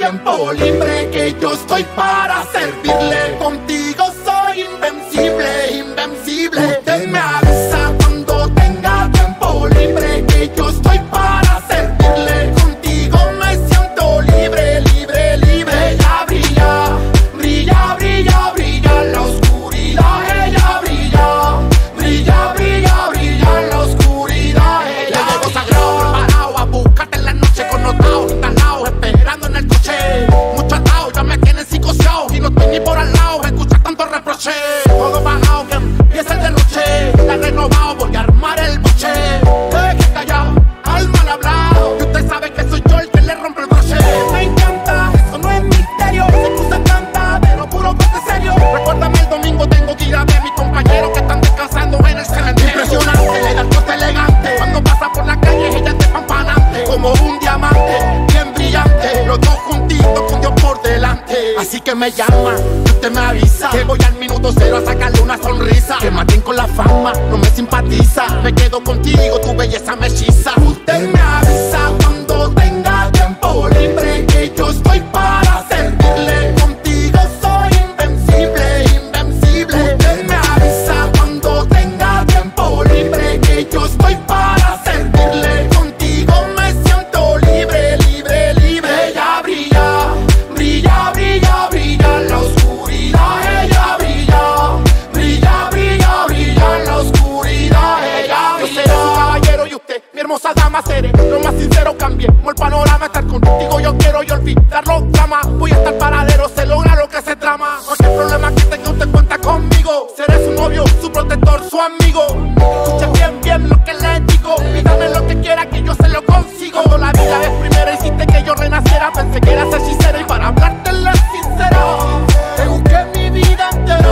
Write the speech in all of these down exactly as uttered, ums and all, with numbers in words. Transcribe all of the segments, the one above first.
tiempo libre, que yo estoy para servirle. Contigo soy invencible, invencible. Usted me avisa cuando tenga tiempo libre, que yo estoy para servirle. Contigo me siento libre, libre, libre. Ella brilla, brilla, brilla, brilla en la oscuridad. Ella brilla, brilla, brilla, brilla en la oscuridad. Ella le llevo sagrado, preparado a buscarte en la noche con notados instalados, esperando en el coche. Mucho atado, ya me tienen psicoseado y no estoy ni por al lado. Escuchar tanto reproche, todo pagado, que empieza el derroche. La he renovado, voy a armar el boche. De que callado, al mal hablado, y usted sabe que soy yo el que le rompe el broche. Me encanta, eso no es misterio, se cruza canta, pero puro corte serio. Recuérdame el domingo, tengo que ir a ver a mis compañeros que están descansando en el cementerio. Impresionante, le da el corte elegante, cuando pasa por la calle ella es despampanante, como un diamante, bien brillante. Los dos juntitos con Dios por delante. Así que me llama, usted me avisa, que voy al minuto cero a sacarle una sonrisa. Que maten con la fama, no me simpatiza. Me quedo contigo, tu belleza me hechiza. Usted me avisa cuando tenga tiempo libre, que yo estoy para servirle. Contigo soy invencible, invencible. Usted me avisa cuando tenga tiempo libre, que yo estoy para servirle. Contigo me siento libre, libre, libre. Ella brilla, brilla, brilla, brilla en la oscuridad. Ella brilla, brilla, brilla, brilla en la oscuridad. Ella brilla. Yo seré su caballero y usted, mi hermosa dama, seré lo más sincero, cambiemos el panorama. Estar contigo yo quiero y olvidar los dramas. Voy a estar paradero, se logra lo que se trama. Cualquier problema que tenga usted cuenta conmigo. Seré su novio, su protector, su amigo. Escuche bien, bien lo que le digo. Pídame lo que quiera que yo se lo consigo. Cuando la vida es primera hiciste que yo renaciera. Pensé que eras hechicera y para hablarte la sincera te busqué mi vida entera.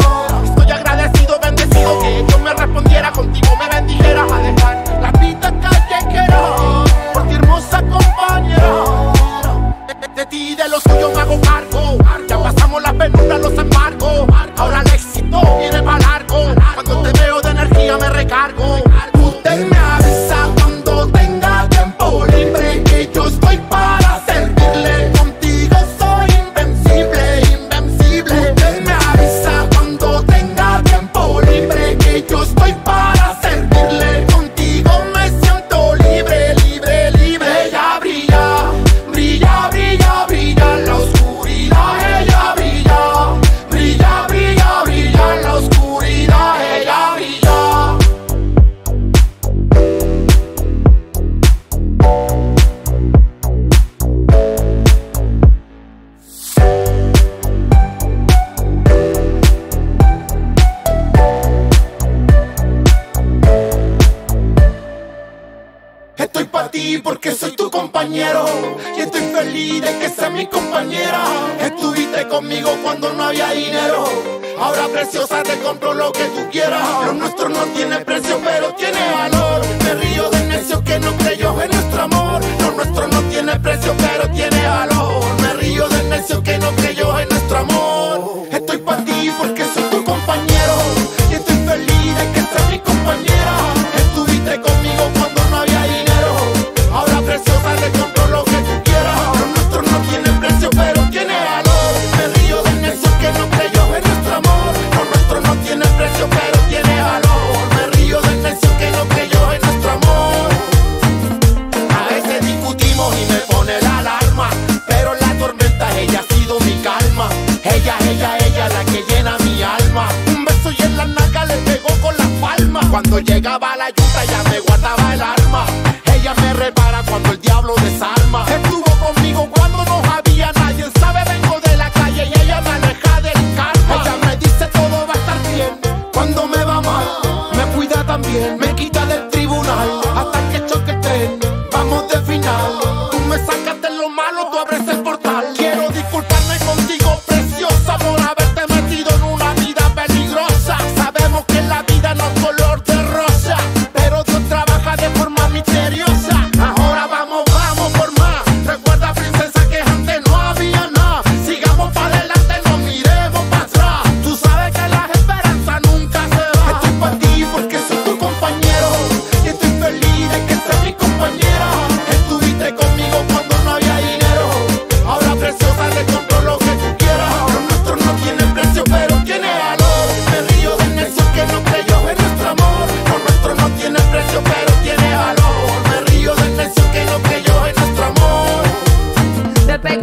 Estoy agradecido, bendecido que Dios me respondiera. Contigo me bendijera a dejar la vida callejera. Por ti hermosa compañera, de, de, de ti y de lo suyo me hago cargo. Ya pasamos las penumbras, los embargos. Ahora el éxito viene para largo. Cuando te veo de energía me recargo. Usted me avisa cuando tenga tiempo libre, que yo estoy para servirle. Contigo soy invencible, invencible. Usted me avisa cuando tenga tiempo libre, que yo estoy para servirle. Contigo me siento libre, libre, libre. Ella brilla, brilla, brilla, brilla en la oscuridad. Ella brilla, brilla, brilla, brilla en la oscuridad. Ella brilla. Estoy pa' ti porque soy tu compañero y estoy feliz de que seas mi compañera. Estuviste conmigo cuando no había dinero, ahora preciosa te compro lo que tú quieras. Lo nuestro no tiene precio pero tiene valor. Me río del necio que no creyó en nuestro amor. Lo nuestro no tiene precio pero tiene valor. Me río del necio que no creyó en nuestro amor. Estoy pa' ti porque soy tu compañero y estoy feliz de que seas mi compañera. Estuviste conmigo cuando no había dinero, ahora preciosa te compro lo que tú quieras. Lo nuestro no tiene precio pero tiene valor. Me río del necio que no creyó en nuestro amor. Lo nuestro no tiene precio pero tiene valor. Me río del necio que no creyó en nuestro amor. A veces discutimos y me pone la alarma, pero la tormenta ella ha sido mi calma. Ella, ella, ella la que llena mi alma. Un beso y en la naca le pegó con la palma. Cuando llegaba la lluvia ella me guardaba el arma. Ella me repara cuando el diablo desarma. Estuvo conmigo cuando no había nadie. Sabe, vengo de la calle y ella me aleja del karma. Ella me dice todo va a estar bien. Cuando me va mal, me cuida también. Me quita del tribunal hasta que choque el tren. Vamos de final. Tú me sacas de lo malo, tú abres el portal. Quiero disculparme contigo, preciosa, por haberte metido en una vida peligrosa. Sabemos que la vida no es color de rosa, pero Dios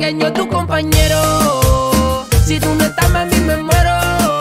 pequeño tu compañero. Si tú no estás, mami, me muero.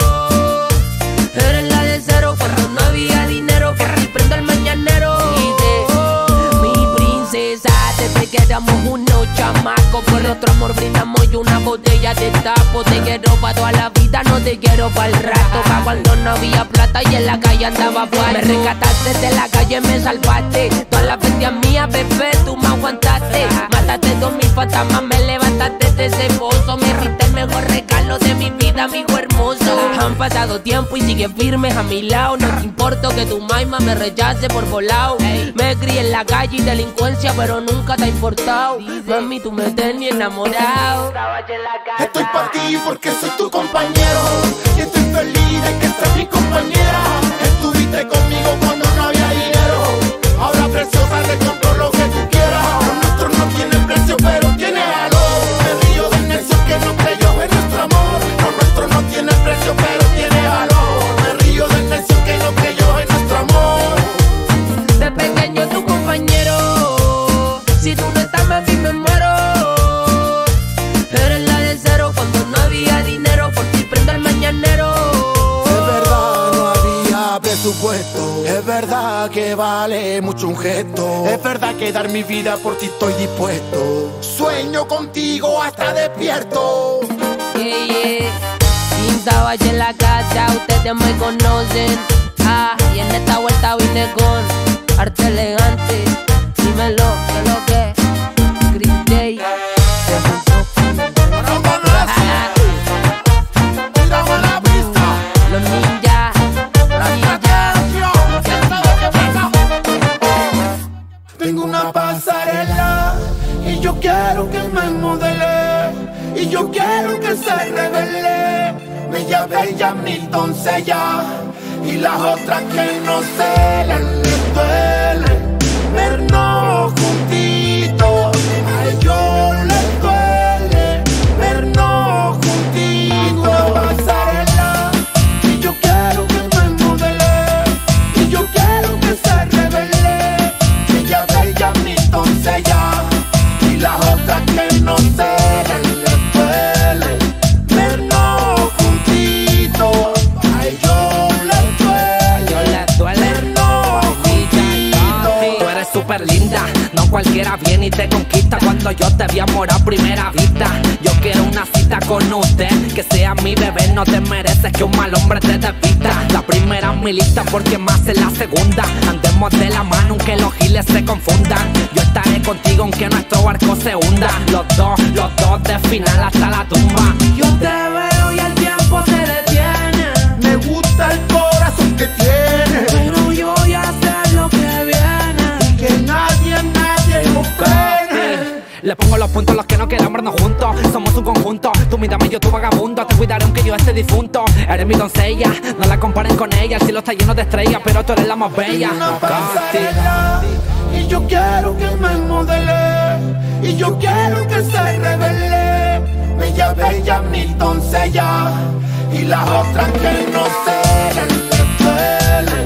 Eres la de cero cuando no había dinero. Que y prendo el mañanero. Y de mi princesa, desde que éramos unos chamacos, por nuestro amor brindamos y una botella de tapo. Te quiero pa' toda la vida, no te quiero pa' el rato. Pa' cuando no había plata y en la calle andaba fuerte. Me rescataste de la calle, me salvaste. Todas las bestias mías, bebé, tú me aguantaste. Mataste dos mil fantasmas, me levantaste de ese pozo. Me hiciste el mejor regalo de mi vida, amigo hermoso. Han pasado tiempo y sigues firmes a mi lado. No te importa que tu maima me rechace por volado. Me crié en la calle y delincuencia, pero nunca te ha importado. Mami, tú me tenías enamorado. Estoy pa' ti porque soy tu compañero. Y estoy feliz de que seas mi compañera. Estuviste conmigo cuando no había dinero. Ahora preciosa te compro lo que tú quieras. Lo nuestro no tiene precio pero tiene valor. Me río del necio que no creyó en nuestro amor. Lo nuestro no tiene precio pero tiene valor. Me río del necio que no creyó en nuestro amor. De pequeño tu compañero. Si tú no estás, mami, me muero. Eres la de cero cuando no había dinero. Por ti prendo el mañanero. Es verdad, no había presupuesto. Es verdad que vale mucho un gesto. Es verdad que dar mi vida por ti estoy dispuesto. Sueño contigo hasta despierto. Yeah, yeah. Quinta Valle en la casa, ustedes me conocen. Ah, y en esta vuelta vine con arte elegante. Dímelo, ¿qué es lo que? Green Day. Los ninjas, tengo una pasarela y yo quiero que me modele. Y yo quiero que se revele. Bella, bella, mi doncella. Y las otras que no se les duele vernos juntitos. A ellos les duele vernos juntitos. Tengo una pasarela y yo quiero que me modele. Y yo quiero que se revele. Bella, bella, mi doncella. Y las otras que no se les duele vernos juntitos. A ellos les duele, yo les duele. vernos juntitos. Tú eres súper linda, no cualquiera viene y te conquista. Cuando yo te vi amor a primera vista, yo quiero una cita con usted, que sea mi bebé. No te mereces que un mal hombre te despista. La primera en mi lista porque más es la segunda. Andemos de la mano aunque los giles se confundan. Yo estaré contigo aunque nuestro barco se hunda. Los dos, los dos de final hasta la tumba. Yo te veo y el tiempo se detiene. Me gusta el corazón que tiene, Pero yo voy a hacer lo que viene. que nadie, nadie nos frene. Le pongo los puntos a los que no queremos vernos juntos. Somos un conjunto, tú mírame, yo tu vagabundo. Te cuidaré aunque yo esté difunto. Eres mi doncella, no la comparen con ella. El cielo está lleno de estrellas, pero tú eres la más bella. Una pasarela y yo quiero que me modele. Y yo quiero que se revele. Bella, bella, mi doncella. Y las otras que no se les duele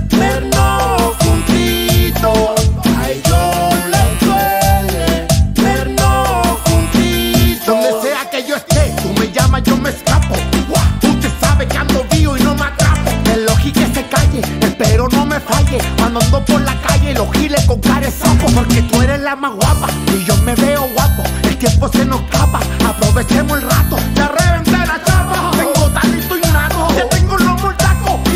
vernos juntitos. A ellos les duele vernos juntitos. Donde sea que yo esté, tú me llamas, yo me escapo. Usted sabe que ando vivo y no me atrapo. El oji que se calle, espero no me falle. Cuando ando por la calle, los giles con cara de sapo. Porque tú eres la más guapa y yo me veo guapo. El tiempo se nos escapa, aprovechemos el rato. Ya reventé la chapa, tengo talento innato. Ya tengo los mortacos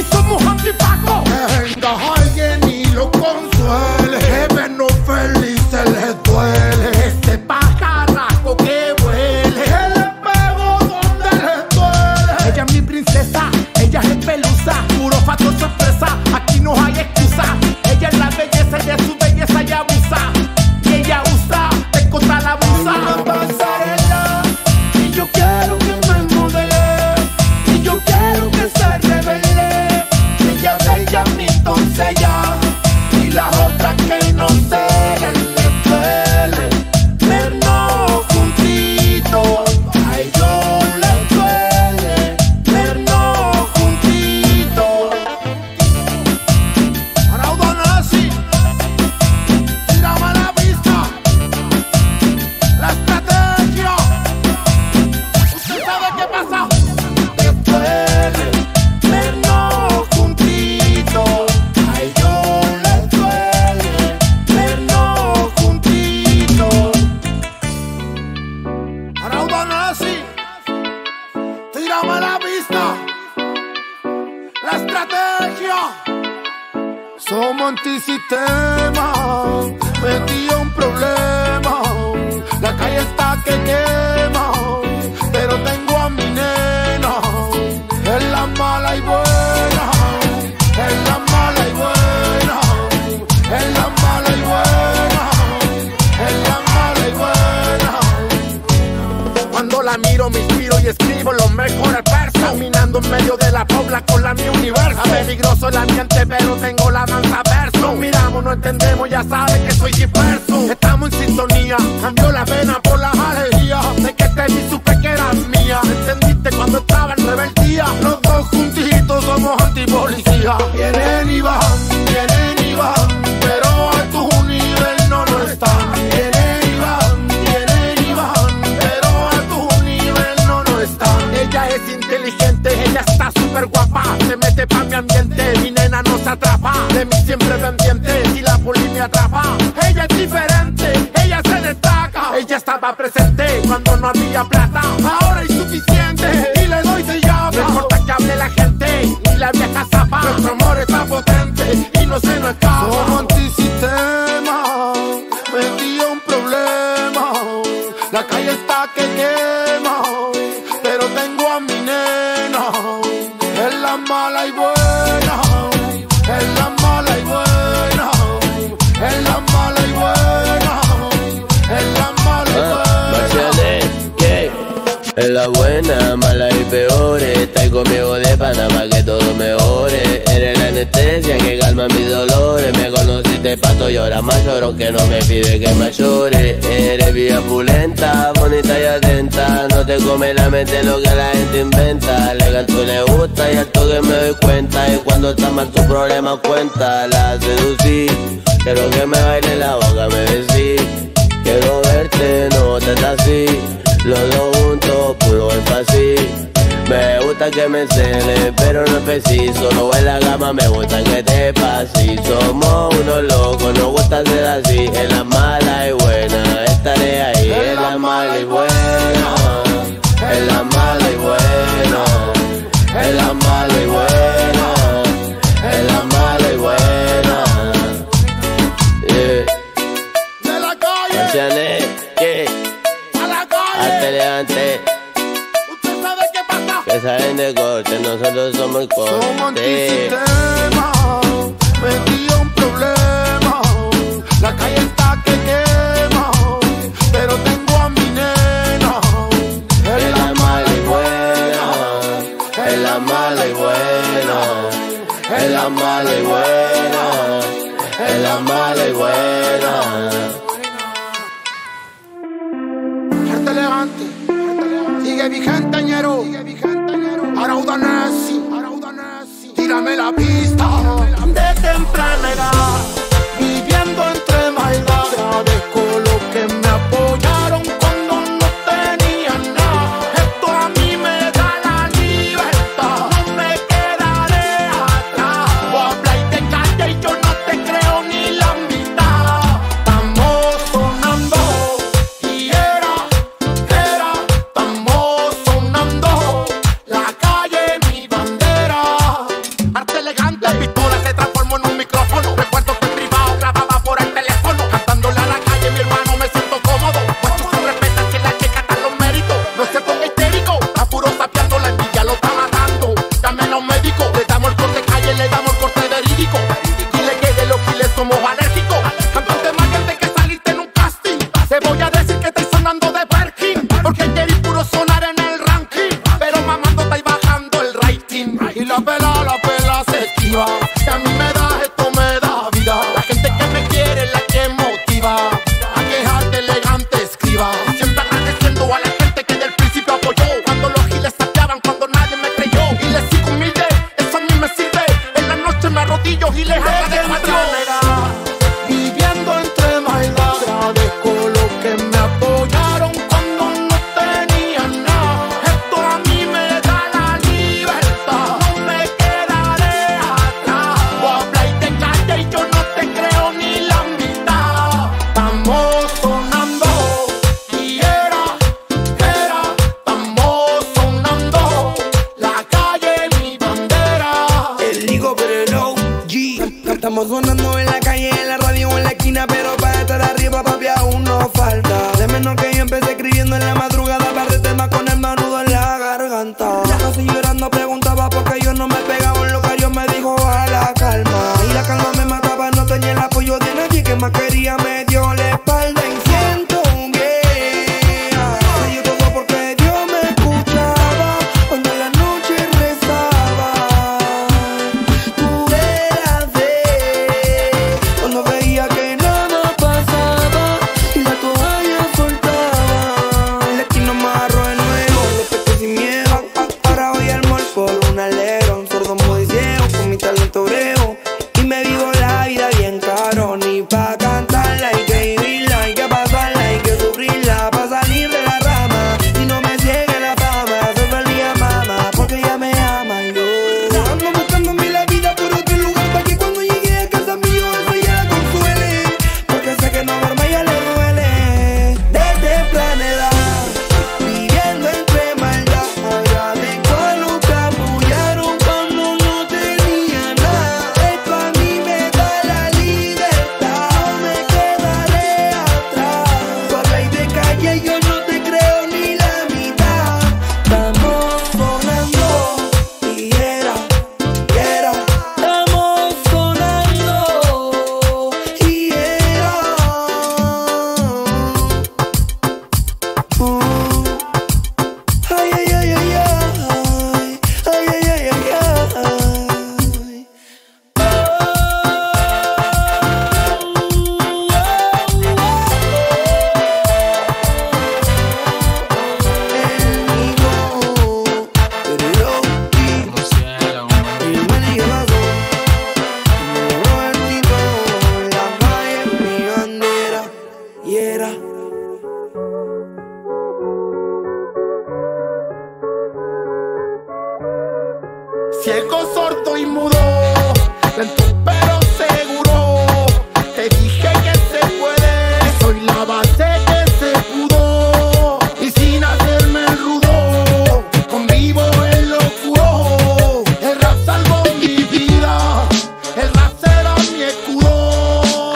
Somos antisistema, metí un problema. La calle está que quema, pero tengo a mi nena. Es la mala y buena, es la mala y buena, es la mala y buena, es la mala y buena. Cuando la miro me inspiro y escribo los mejores versos. Caminando en medio de la pobla con la mi universo. Peligroso el ambiente pero tengo la danza verso. Nos miramos, no entendemos, ya sabes que soy disperso. Estamos en sintonía, cambió la pena por las alegrías. De que te vi supe que eras mía. ¿Me entendiste cuando estaba en rebeldía? Los dos juntitos somos antipolicía. Vienen y van, vienen y van, pero a tu nivel no lo están. Vienen y van, vienen y van, pero a tu nivel no lo están. Ella es inteligente, ella está súper guapa. Se mete pa' mi ambiente, mi nena no se atrapa. De mí siempre pendiente, si la poli me atrapa. Ella es diferente, ella se destaca. Ella estaba presente cuando no había plata. Ahora es suficiente y le doy de llave. No importa que hable la gente y la vieja zapa. Nuestro amor está potente y no se nos escapa. Somos antisistema, metí un problema. La calle está que quema, pero tengo a mi nena. Es la mala y buena, es la mala y buena, es la mala y buena, es la mala y buena. Marcianes, ¿qué? Es la buena, mala y peor. Estás conmigo de Panamá que todo mejore. Eres la anestesia que calma mis dolores. Me conociste pato y ahora más lloro que no me pide que más llore. Eres vía pulenta, bonita y atenta. No te come la mente lo que la gente inventa. Legal tú le gusta y al toque me doy cuenta. Y cuando está mal tu problema cuenta. La seducí, quiero que me baile la boca, me decís. Quiero verte, no te estás así. Los dos juntos, puro énfasis. Me gusta que me cele, pero no es preciso. No en la cama, me gusta que te pases. Somos unos locos, nos gusta ser así. Es la mala y buena, estaré ahí. Es la mala y buena, es la mala y buena, es la mala y buena, es la mala y buena. Yeah. De la calle, Marcianes, ¿qué? a la calle. Arte elegante. Usted sabe qué pasa. Que salen de corte, nosotros somos el corte. Somos antisistema, metí un problema. La calle está que quema, pero tengo a mi nena. Es la mala y buena, es la mala y buena, es la mala y buena, es la mala y buena. Arte elegante, sigue vigente, ñero. Arauda Nessi, tírame la pista. De temprana edad, viviendo entre maldad. Agradezco los que me apoyaron cuando no tenía nada. Esto a mí me da la libertad, no me quedaré atrás. Voy a hablar de calle y yo no te creo ni la mitad. Estamos sonando y era, era, estamos sonando. La calle mi bandera. Arte elegante, pistola se transformó en un micrófono. Recuerdo que privado grababa por el teléfono. Cantándole a la calle, mi hermano, me siento cómodo. Pues tú se respeta que la chica está los méritos. No se ponga histérico, está puro sapeando, la envidia lo está matando. Llame a los médicos, le damos el corte calle, le damos el corte verídico. Dile que de los giles somos alérgicos. Cantante más gente que saliste en un casting. Te voy a decir que estoy sonando de Perkin, porque querí puro sonar en el ranking. Pero mamando está y bajando el rating. Y la pela, la pela se esquiva. Que a mí me da esto, me da vida. La gente que me quiere es la que motiva a quejarte elegante escriba. Siempre agradeciendo a la gente que del principio apoyó. Cuando los giles sapeaban, cuando nadie me creyó. Y les sigo humilde, eso a mí me sirve. En la noche me arrodillo y les agradezco a Dios. Viviendo entre maldad, agradezco los que me apoyaron cuando no tenía nada. Esto a mí me da la libertad, no me quedaré atrás. Voy a Estamos sonando en la calle, en la radio o en la esquina, pero para estar arriba, papi, aún nos falta. De menor que yo empecé escribiendo en la madrugada, par de temas con el manudo en la garganta. Casi llorando preguntaba por qué yo no me pegaba en lo que Dios me dijo a la calma. Y la calma me mataba, no tenía el apoyo de nadie que más quería, me dio la espalda y siento un guía. Se dio todo porque Dios me escuchaba cuando en la noche rezaba. Tú eras de cuando veía que nada pasaba y la toalla soltaba. El destino me agarró de nuevo, desperté sin miedo. Ahora voy al mall por un alero, un sordo muy ciego con mi talento brego. Y me vivo la vida bien caro, ni pa' cantarla hay que vivirla, hay que pasarla, hay que sufrirla pa' salir de la rama. Y no me ciegue la fama, soy feliz mamá, porque ella me ama y yo ando buscándome la vida por otro lugar, pa' que cuando llegue a casa mío eso ya la consuele, porque sé que no verme ya le duele. Desde temprana edad, viviendo entre maldad, agradezco a los que apoyaron cuando no tenía nada. Esto a mí me da la libertad, no me quedaré atrás. Por ley de calle yo no te creo ni la mitad. Estamos sonando y era, y era. Estamos sonando y era. Uh. Ay, ay, ay, ay, ay. Ay, ay, ay, ay, ay. Ciego, sordo y mudo, lento pero seguro. Te dije que se puede, soy la base que se pudo. Y sin hacerme el rudo, convivo en lo oscuro. El rap salvó mi vida, el rap será mi escudo.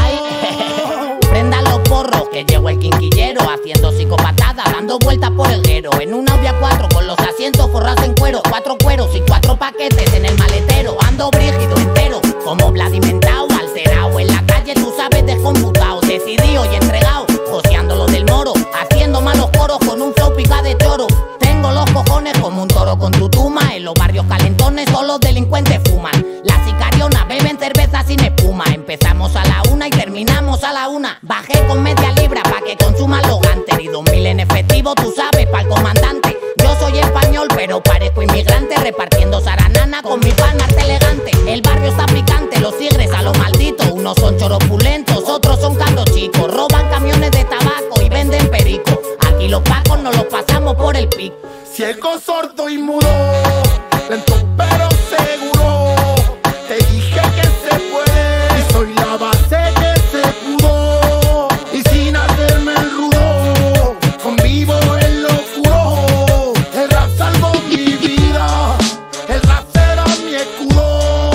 Ay, prendan los porros, que llegó el quinquillero haciendo psicopatada, dando vueltas por el guero. En un Audi A cuatro con los asientos forrados en cuero, cuatro cueros y cuatro paquetes en el maletero. Ando brígido entero, como Vladimentao, alterado en la calle, tú sabes, descomputado, decidido y entregado, joseando lo del moro, haciendo malos coros con un flow pica de choro. Tengo los cojones como un toro con tutuma, en los barrios calentones solo los delincuentes fuman. Las sicarionas beben cerveza sin espuma, empezamos a la una y terminamos a la una. Bajé con media libra pa' que consuman los gantes y dos mil en efectivo, tú sabes, pa'l comandante. Yo soy español pero parezco inmigrante, repartiendo zaranana con mi pan arte elegante. El barrio está picante, los tigres a lo maldito, unos son choros pulentos, otros son candos chicos, roban camiones de tabaco y venden perico. Aquí los pacos nos los pasamos por el pico. Ciego, sordo y mudo, lento pero seguro. Te dije que se puede, y soy la base que se pudo. Y sin hacerme el rudo, convivo en lo oscuro. El rap salvó mi vida, el rap será mi escudo.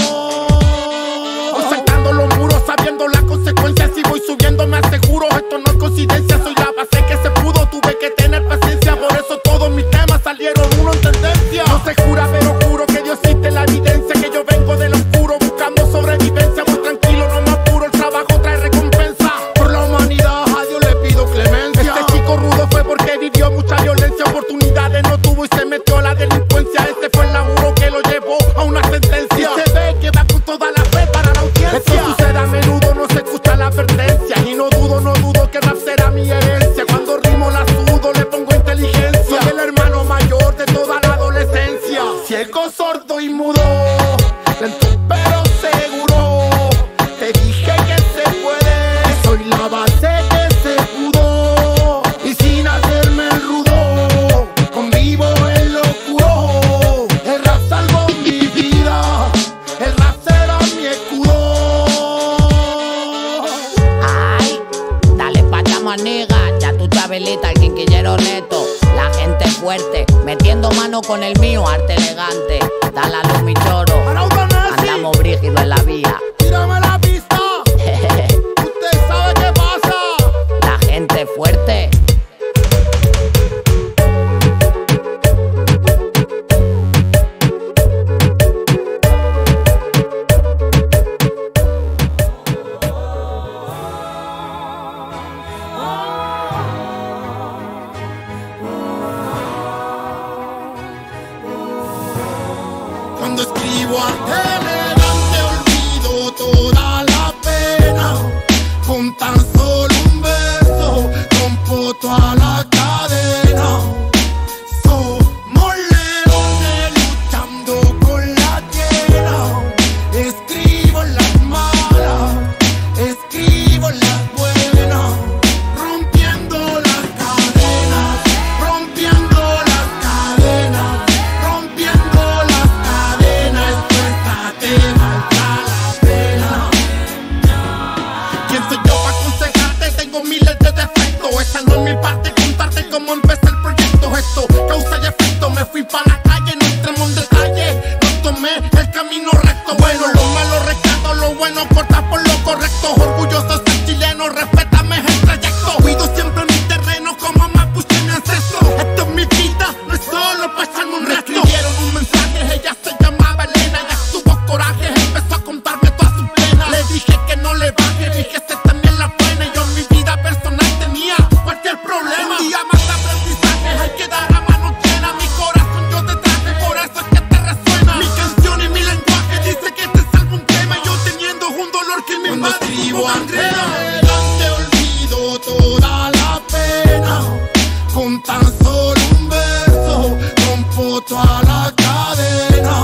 Saltando los muros, sabiendo las consecuencias, y voy subiendo, me aseguro. Esto no es coincidencia, soy la base que se pudo. Tuve que tener paciencia, por eso todos mis temas salieron uno en tendencia. No se jura, pero juro que Dios existe la evidencia, que yo vengo del oscuro buscando sobrevivencia. Muy tranquilo, no me apuro, el trabajo trae recompensa. Por la humanidad a Dios le pido clemencia. Este chico rudo fue porque vivió mucha violencia, oportunidades no tuvo y se metió a la delincuencia. Este fue el laburo que lo llevó a una sentencia. Y se ve que va con toda la fe para la audiencia. Esto sucede a menudo, no se escucha la advertencia. Y no dudo, no dudo que rap será mi herencia. Cuando rimo la sudo, le pongo inteligencia. Soy el hermano mayor de toda la adolescencia. Ciego, sordo y mudo, lento pero seguro. Te dije que se puede, soy la base que se pudo. Y sin hacerme el rudo, convivo en lo oscuro. El rap salvó mi vida, el rap será mi escudo. Ay, dale pa' chamaniga, ya tu chabelita, el quinquillero neto. La gente fuerte, metiendo mano con el mío, arte elegante. Dale a luz mi choro, andamos brígidos en la vía. Cuando escribo arte elegante olvido toda la pena. Con tan solo un beso rompo toda la cadena. Somos leones luchando con la llena. Escribo las malas, escribo las buenas, rompiendo las cadenas, rompiendo las cadenas, rompiendo las cadenas. Esto te valdrá la pena. ¿Quién soy yo para aconsejarte? Tengo miles de defectos. Esa no es mi parte, contarte cómo empecé el proyecto. Esto, causa y efecto. Me fui para la calle, no entremos en detalle. No tomé el camino recto. Bueno, lo malo rescato, lo bueno corta por lo correcto. Orgulloso de ser chileno, respétame el trayecto. Cuido siempre mi terreno como mapuche mi ancestro. Esto es mi vida, no es solo para echarme un resto. Me escribieron un mensaje, ella se llamaba Elena. Ella tuvo coraje, empezó a contarme todas sus penas. Le dije que no le baje, dije se también la pena. Yo en mi vida personal tenía cualquier problema. Un día más de aprendizaje, hay que dar a mano llena. Mi corazón yo te traje, por eso es que te resuena. Mi canción y mi lenguaje dice que este es algún tema. Y yo teniendo un dolor que me invade. Cuando escribo arte elegante olvido toda la pena. Con tan solo un beso rompo toda la cadena.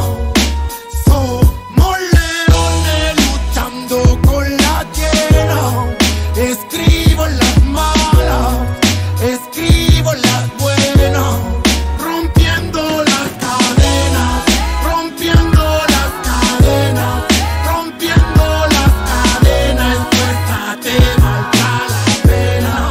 Somos leones luchando con la llena. Escribo las malas, escribo las buenas, rompiendo las cadenas, rompiendo las cadenas, rompiendo las cadenas. Esta te valdrá la pena.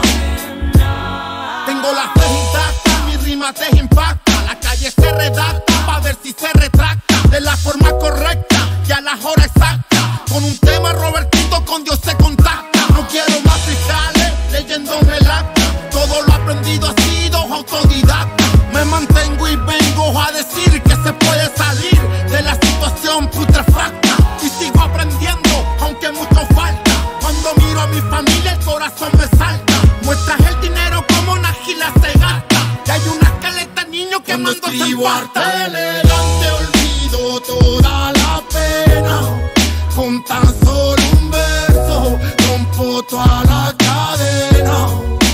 Tengo la fe intacta, mi rima te impacta. La calle se redacta pa' ver si se retracta de la forma correcta y a la hora exacta. Con un tema Robertito con Dios se contacta. No quiero más fiscales leyéndome el acta. Todo lo aprendido ha sido autodidacta. Me mantengo y vengo a decir que se puede salir de la situación putrefacta. Y sigo aprendiendo aunque mucho falta. Cuando miro a mi familia el corazón me salta. Muestras el dinero como una gila se gasta. Y hay una escaleta niño que mando escribo arte elegante olvido toda la pena. Con tan solo un beso rompo toda la cadena.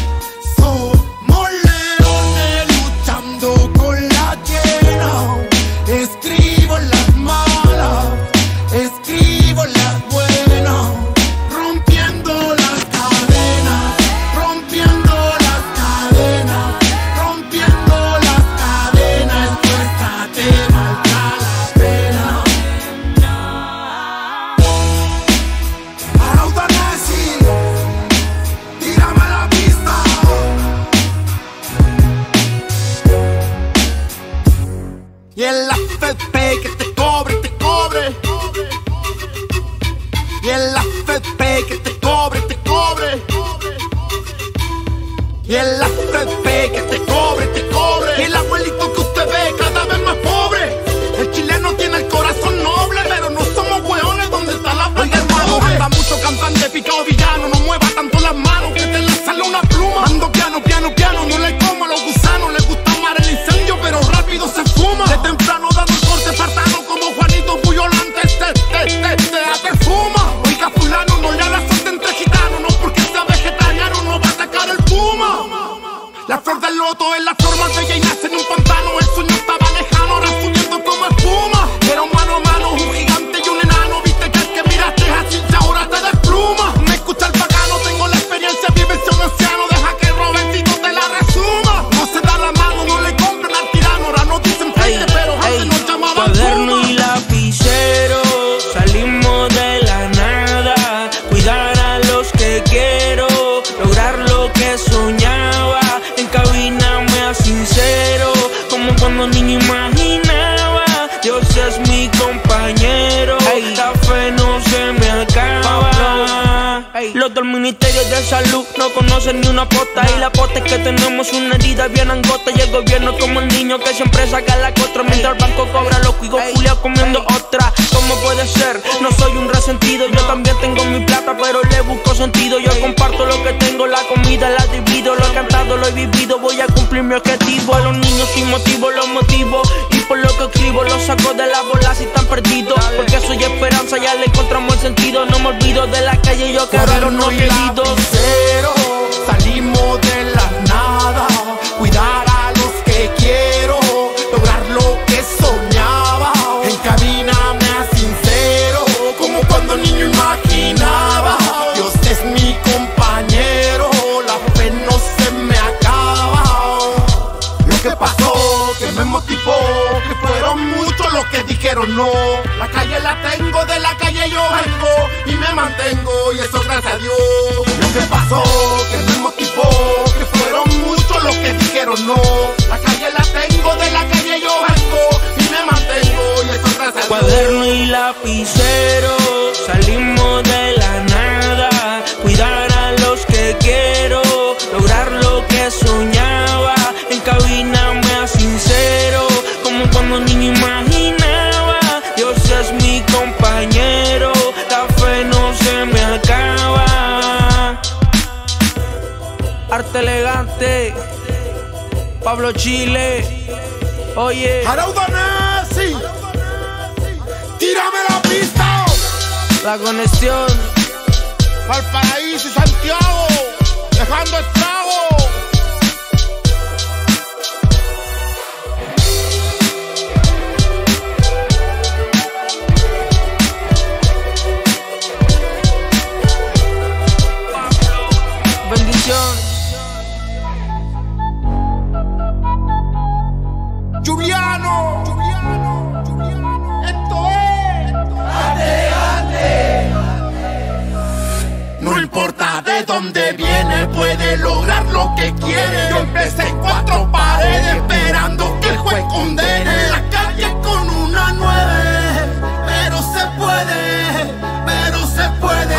Somos leones luchando con la llena. Escribo las malas, escribo las buenas, rompiendo las cadenas, rompiendo las cadenas, rompiendo las cadenas. Esta te valdrá la pena. Arauda Nessi, tírame la pista. Y el A F P que te cobre, te cobre. Y el A F P que te cobre, te cobre. Y el A F P que te cobre, te cobre. Y el abuelito que usted ve cada vez más pobre. El chileno tiene el corazón noble, pero no somos hueones donde está la plata. Anda mucho cantante, picado villano. No mueva tanto las manos que te le sale una pluma. Ando piano, piano, piano. No le como a los gusanos. Les gusta amar el incendio, pero rápido se fuma. De temprano dando el corte espartano como Juanito Puyolante. Te, te, te, te da perfuma. Oiga fulano, no le haga suerte entre gitanos. No porque sea vegetariano no va a atacar el puma. La flor del loto es la flor más bella y nace en un pantano. El sueño estaba lejano, ahora subiendo como espuma. Pero mano a mano, un gigante y un enano. Viste que el que miraste así ahora te despluma. Me escucha el pagano, tengo la experiencia, vivencia un anciano. Deja que Robertito te la resuma. No se da la mano, no le compren al tirano. Ahora no dicen frente, pero antes nos llamaban Cuaderno Puma. y lapicero, salimos de la nada. Cuidar a los que quiero, lograr lo que soñaba. En cabina me sincero, como cuando niño imaginaba. Dios es mi compañero, ey, la fe no se me acaba. Ey. Los del Ministerio de Salud no conocen ni una pota. Y la pota es que tenemos una herida bien angota. Y el gobierno como el niño que siempre saca la contra. Mientras el banco cobra los cuigos, Julia comiendo otra. ¿Cómo puede ser? No soy un resentido. Yo también tengo mi plata, pero le busco sentido. Yo comparto lo que tengo, la comida la divido. Lo he cantado, lo he vivido, voy a cumplir mi objetivo. A los niños sin motivo los motivo. Y por lo que escribo los saco de la bola. Si casa ya le encontramos el sentido. No me olvido de la calle, yo carrero no querido. Cero, salimos de la nada, cuidar a los que quiero, lograr lo que soñaba. En cabina me sincero, como cuando niño imaginaba. Dios es mi compañero, la fe no se me acaba. Lo que pasó, que me motivó, que fueron muchos los que dijeron no. La calle la tengo, de la calle yo vengo y me mantengo, y eso gracias a Dios. Lo que pasó, que me motivó, que fueron muchos los que dijeron no. La calle la tengo, de la calle yo vengo y me mantengo, y eso gracias a Dios. Cuaderno y lapicero, salimos de la nada, cuidar a los que quiero, lograr lo que soñaba. En cabina me sincero, como cuando niño imaginaba. Dios es mi compañero, la fe no se me acaba. Arte elegante, Pablo Chile, oye. Araudanesi, tírame la pista. La conexión, Valparaíso y Santiago, dejando estrago. bendición. Juliano, Juliano, Juliano, esto es Arte. No importa de dónde viene, puede lograr lo que quiere. Yo empecé en cuatro paredes, esperando que el juez condene. En la calle con una nueve, pero se puede, pero se puede,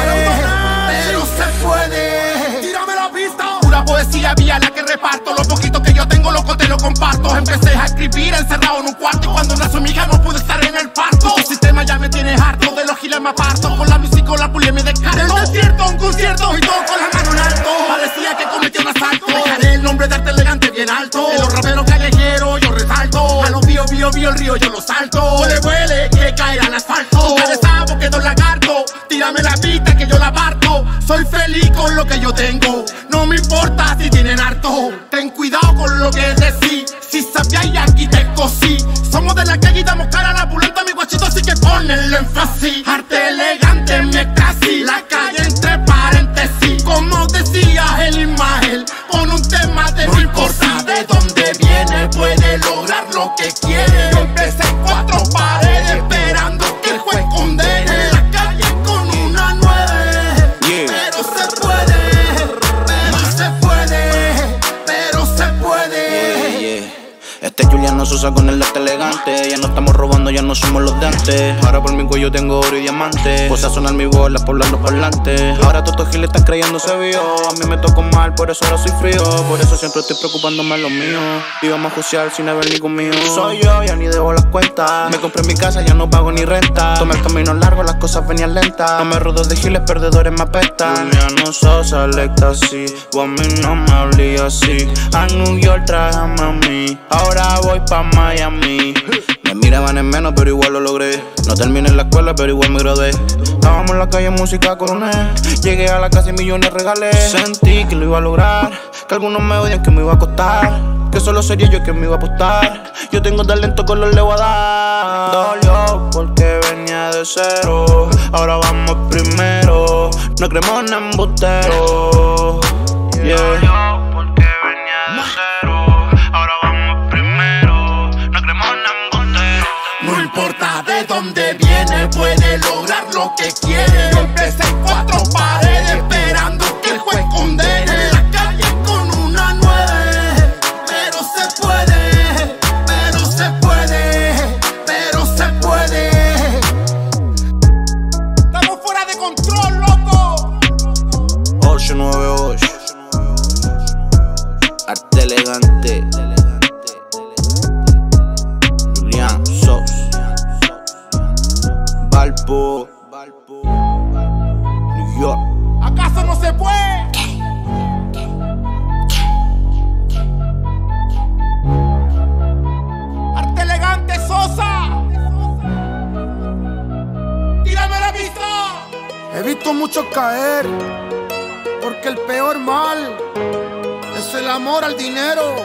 pero se puede. Tírame la pista. Pura poesía vía la que reparto. Lo poquito que yo tengo, loco, te lo comparto. Empecé a escribir encerrado en un cuarto, y cuando nació mi hija no pude estar en el parto. El sistema ya me tiene harto, de los giles me aparto. Con la música, la pulia me descarto. Del desierto a un concierto y todo con la mano en alto. Parecía que cometí un asalto. Dejaré el nombre de Arte Elegante bien alto. En los raperos callejeros yo resalto. A los bío, bío, bío, el río yo lo salto. Huele, huele, que caerá al asfalto. Cara de sapo, quedó lagarto. Tírame la pista que yo la parto. Soy feliz con lo que yo tengo, no me importa si tienen harto. Ten cuidado con lo que decís, si sabía y aquí te cosí. Somos de la calle y damos cara a la pulenta, mi guachito, así que ponenle énfasis. Arte elegante me casi, la calle entre paréntesis. Como decía el Ismael, con un tema de no importa de dónde viene, puede lograr lo que quiere. Yo empecé en cuatro paredes, esperando que el juez condene. En la calle con una nueve, yeah. Pero se puede, pero se puede, pero se puede. Yeah, yeah. Este es Juliano Sosa con el arte elegante. Ya no estamos robando, ya no somos los de antes. Ahora por mi cuello tengo oro y diamante. Puse a sonar mi bola, poblar los parlantes. Ahora todos estos giles están creyéndose vio. A mí me tocó mal, por eso ahora soy frío. Por eso siempre estoy preocupándome en lo mío. Íbamos a juiciar sin haber ni conmigo. Soy yo, ya ni debo las cuentas. Me compré mi casa, ya no pago ni renta. Tomé el camino largo, las cosas venían lentas. No me rodo de giles, perdedores me apestan. Juliano Sosa, el éxtasis. O a mí no me hablé así. A New York trájame a mí. Ahora voy pa' Miami. Me miraban en menos, pero igual lo logré. No terminé en la escuela, pero igual me gradué. Estábamos en la calle, música coroné. Llegué a la casa y millones regalé. Sentí que lo iba a lograr, que algunos me odian, que me iba a costar, que solo sería yo quien me iba a apostar. Yo tengo talento, con lo le voy a dar. Dolió porque venía de cero, ahora vamos primero. No creemos en embustero. Yeah. No importa de dónde viene, puede lograr lo que quiere. Yo empecé en cuatro paredes, esperando que el juez condene. En la calle con una nueve, pero se puede, pero se puede, pero se puede. Estamos fuera de control, loco. ocho nueve ocho Arte elegante. Juliano Sosa, Valpo, New York. ¿Acaso no se puede? Arte elegante Sosa. Tírame la He visto muchos caer, porque el peor mal es el amor al dinero.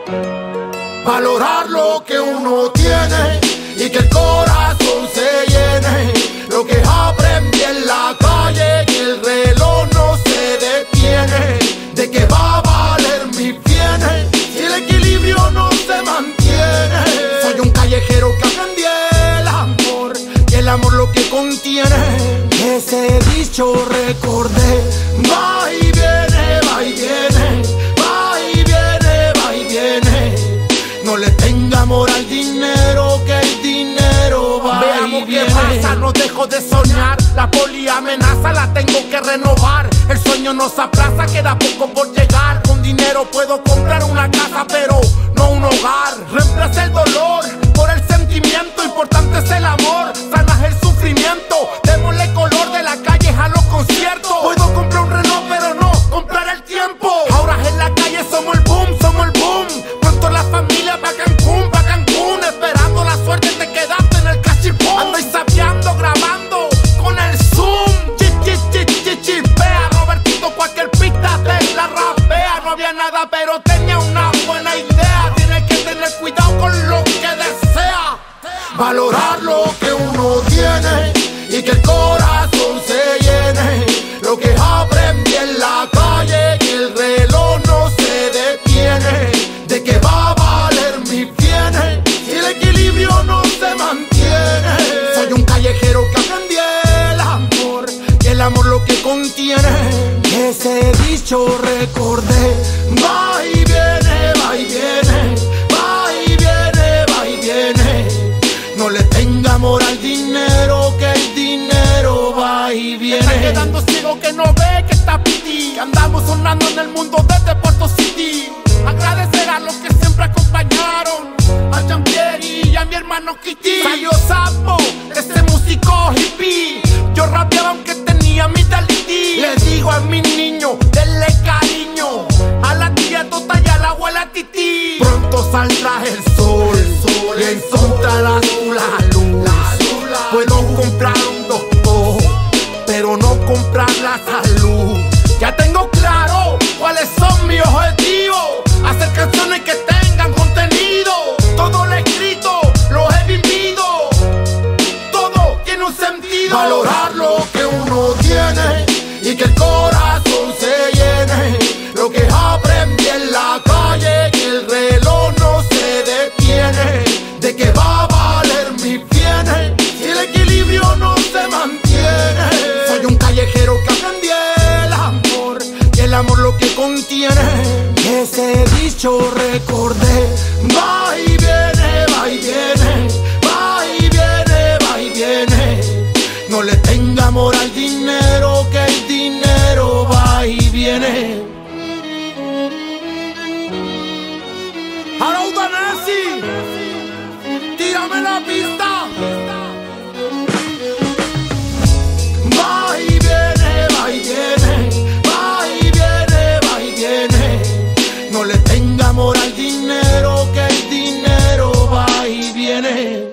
Valorar lo que uno tiene y que el corazón se llene. Lo que aprendí en la calle, que el reloj no se detiene. De que va a valer mis bienes si el equilibrio no se mantiene. Soy un callejero que aprendí el amor, y el amor lo que contiene. Ese dicho recordé, va y viene, va y viene, va y viene, va y viene. No le tenga amor al dinero, que el dinero va Veamos y viene. qué pasa, no dejo de soñar. La poli amenaza, la tengo que renovar. El sueño nos aplaza, queda poco por llegar. Con dinero puedo comprar una casa, pero no un hogar. Reemplaza el dolor por el sentimiento, importante es el amor, sanas el sufrimiento. Démosle color de la calle a los conciertos. Puedo comprar un reloj, pero no comprar el tiempo. Ahora en la calle somos el boom, somos el boom. Pronto la familia pa' Cancún, pa' Cancún. Esperando la suerte, te quedaste en el cachipón. Ando y sapeando, grabando con el zoom. Chi, chi, chi, chi, chipea. Robertito, cualquier pista te la rapea. No había nada, pero tenía una buena idea. Tienes que tener cuidado con lo que desea. Valorar lo que uno tiene y que el corazón se llene. Lo que aprendí en la calle, que el reloj no se detiene. De que va a valer mis bienes si el equilibrio no se mantiene. Soy un callejero que aprendí el amor, y el amor lo que contiene. Ese dicho recordé, va y viene, va y viene, va y viene, va y viene. No le tenga amor al dinero, que el dinero va y viene. Me está quedando ciego que no ve que está piti. Andamos sonando en el mundo desde Puerto City. Agradecer a los que siempre acompañaron, a Jean-Pierre y a mi hermano Kitty. Salió Sapo, ese músico hippie. Yo rapeaba aunque tenía mi taliti. Les digo a mis niños, denle cariño a la tía Tota y a la abuela Titi. Pronto saldrá el sol, el sol y encontrarás tú la luz. Puedo comprar un doctor, pero no comprar la salud. Ya tengo claro cuáles son mis objetivos. Hacer canciones que tengan contenido. Todo lo escrito, lo he vivido. Todo tiene un sentido. Valorar lo que uno tiene y que el corazón se llene. Lo que aprendí en la calle, que el reloj no se detiene. De que va a valer mis bienes si el equilibrio no se mantiene. Soy un callejero que aprendí el amor, y el amor lo que contiene. Ese dicho recordé, va y viene, va y viene, va y viene, va y viene. No le tenga amor al dinero, que el dinero va y viene. Haroldo Anasi, tírame la pista. Va y viene, va y viene, va y viene, va y viene. No le tenga amor al dinero, que el dinero va y viene.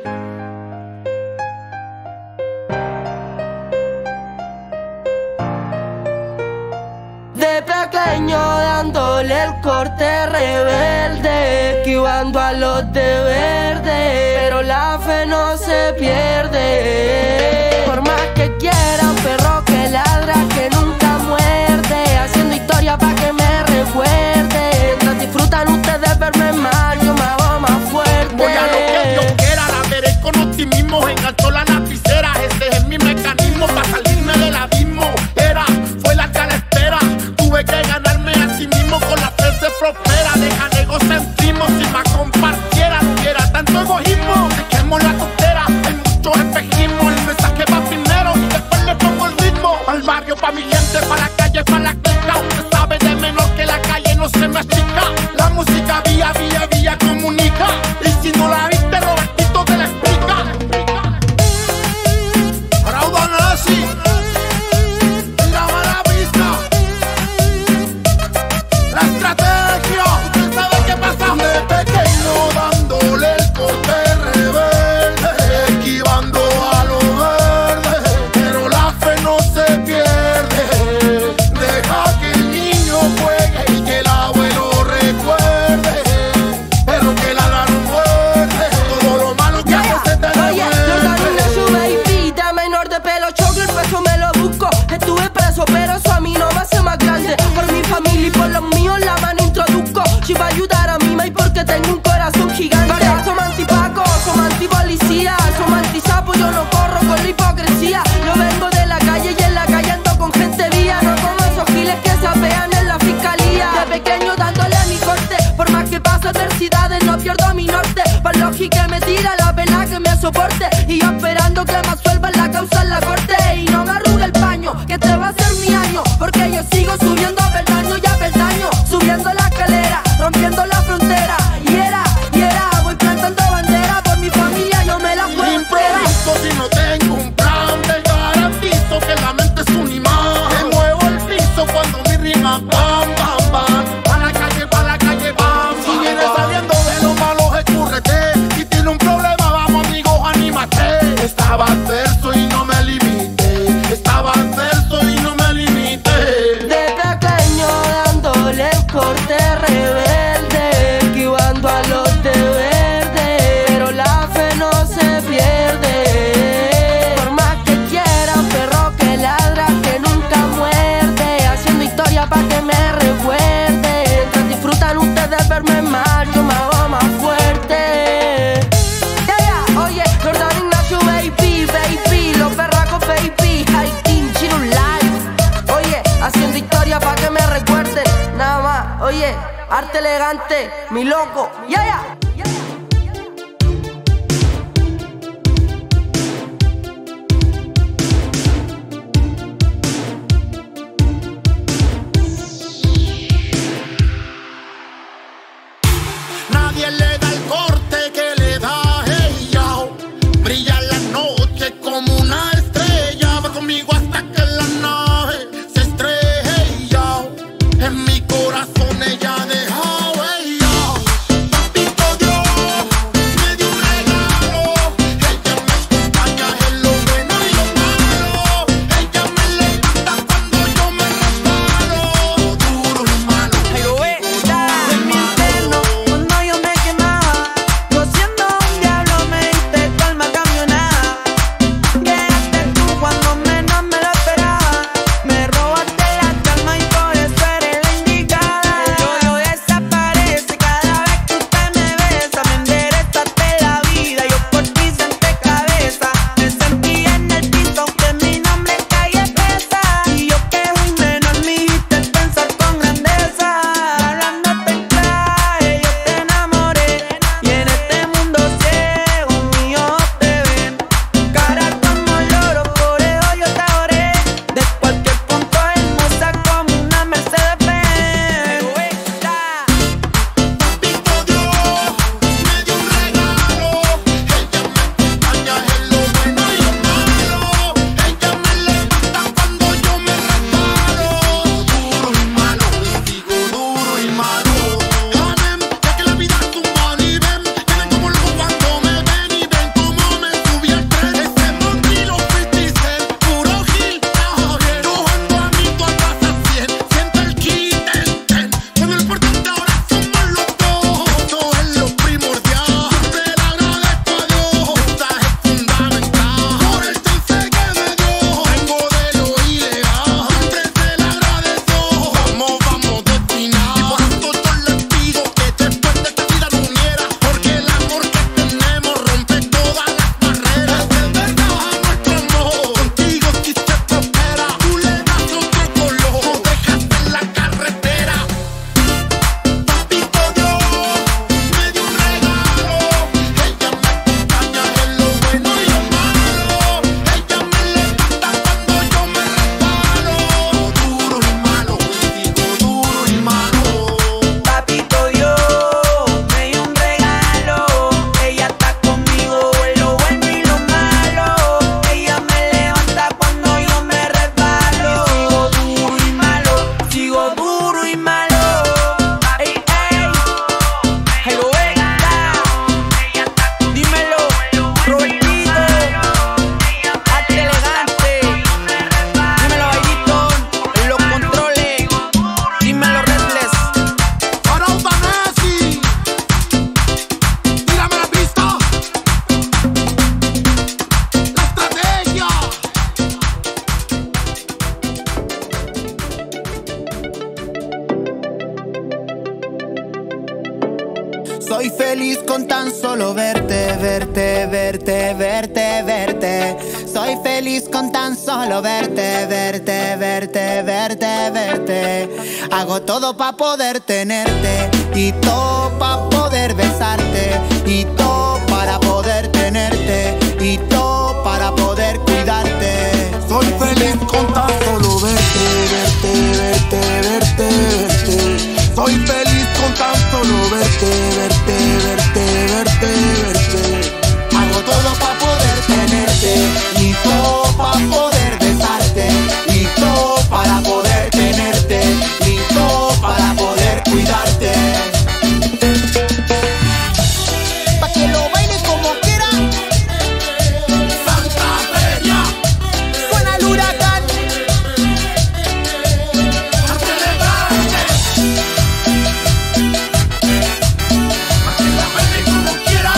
De pequeño dándole el corte rebelde, esquivando a los de verde, pero la fe no se pierde. Por más que quiera, un perro que ladra, que nunca muerde, haciendo historia pa' que me recuerde. Mientras disfrutan ustedes verme mal, yo me hago más fuerte. Voy a lo que yo quiera, la veré con optimismo. Enganchó la lapicera, ese es mi mecanismo para salirme del abismo. Era, fue larga la espera, tuve que ganarme a sí mismo. Con la fe se prospera, deja egocentrismo. Si más compartiera, no hubiera tanto egoísmo. Dejemos la costera, hay mucho espejismo. El mensaje va primero y después le pongo el ritmo. Al barrio, pa' mi gente, pa' la calle, pa' la clica. Usted sabe de menor que la calle no se me achica. La música vía, vía, vía comunica. Y si no la viste, Robertito te la explica. Haroldo Anasi, tírame la pista. La estrategia, usted sabe qué pasa. De pequeño dándole el corte rebelde, esquivando a lo verde, pero la fe no se pierde. mami que me tira, la pena que me soporte. Y yo esperando que me absuelvan la causa en la corte. Y no me arrugue el paño, que este va a ser mi año. Porque yo sigo subiendo a peldaño y a peldaño, subiendo la escalera, rompiendo la frontera. Y era, y era, voy plantando bandera. Por mi familia yo me la juego entera. Improviso si no tengo un plan, te garantizo que la mente es un imán. Me muevo el piso cuando mi rima bam, bam, bam. Pa' la calle, pa' la calle, bam. Si vienes saliendo de lo malo, escúrrete. Si tiene un problema, vamos amigos, anímate. Estaba adverso y no me limité. Estaba adverso y no me limité. De pequeño dándole el corte rebelde, esquivando a los de verde, pero la fe no se pierde. Por más que quiera, un perro que ladra, que nunca muerde, haciendo historia pa' que me recuerde. Mientras disfrutan ustedes verme mal, yo me hago más fuerte. Yeah, yeah, oye, Jordan Ignacio, baby, baby, los berracos, baby, Haití, Chino Live. Oye, haciendo historia pa' que me recuerden, nada más. Oye, arte elegante, mi loco, yeah, yeah. Nadie le da el corte que le da ella. Brilla en la noche como una estrella. Va conmigo hasta que la nave se estrella. En mi corazón ella deja huella. Papito Dios me dio un regalo. Ella me acompaña en lo bueno y lo malo. Ella me levanta cuando yo me resbalo. Duro y malo. En mi interno, cuando yo me quemaba, yo siendo un diablo me diste tu alma camionada. Llegaste tú cuando menos me lo esperaba. Me robaste la calma y por eso eres la indicada. Yo, yo desaparece cada vez que usted me besa. Me enderezaste la vida, yo por ti senté cabeza. Me sentí en el piso aunque mi nombre en calle pesa. Y yo que fui menor me hiciste pensar con grandeza. Hablándote en clave yo te enamoré. Y en este mundo ciego mío te ven. Cara como loro, por eso yo te adoré. De cualquier punto hermosa como una Mercedes Benz. Papito Dios me dio un regalo. Ella me acompaña en lo bueno y lo malo. Ella me levanta cuando yo me resbalo. Duro y malo, digo duro y malo. Hanem, ya que la vida es un van y ven. Vienen como locos cuando me ven y ven como me subí al tren. Ese montilo fifty-cent, puro gil, ah, bien. Yo ando a mí, tú andas a cien. Siento el kit, ten, ten. Bueno, lo importante ahora somos los dos. Eso es lo primordial. Siempre le agradezco a Dios. Mensaje fundamental. Por el chance que me dio. Vengo de lo ilegal. Siempre se le agradezco. Vamos, vamos destinados. Y por esto yo les pido que después de esta vida no uniera. Porque el amor que tenemos rompe todas las barreras. Es de verdad nuestro amor. Contigo sí se prospera. Tú le das otro color. No dejas en la carretera. Papito Dios me dio un regalo. Ella me acompaña en lo bueno y lo malo. Ella me levanta cuando yo me resbalo. Duro y malo, digo duro y malo. Papito Dios me dio un regalo. Ella está conmigo en lo bueno y lo malo. Ella me levanta cuando yo me resbalo. Sigo duro y malo, sigo duro y malo. Ey, ey, hello, esta. Dímelo, Robertito, arte elegante. Dímelo, Bailitón, en los controles. Dímelo, Restless. Arauda Messi, tírame la pista. La estrategia. Soy feliz con tan solo verte, verte, verte, verte, verte. Soy feliz con tan solo verte, verte, verte, verte, verte. Hago todo pa' poder tenerte y todo pa' poder besarte y todo pa' Soy feliz con tan solo verte, verte, verte, verte, verte. Hago todo pa' poder tenerte y todo pa' poder besarte y todo para poder tenerte y todo para poder cuidarte. Pa' que lo bailes como quieran. Santa Feria. Suena el huracán. Pa' que le baile. Pa' que la baile como quiera.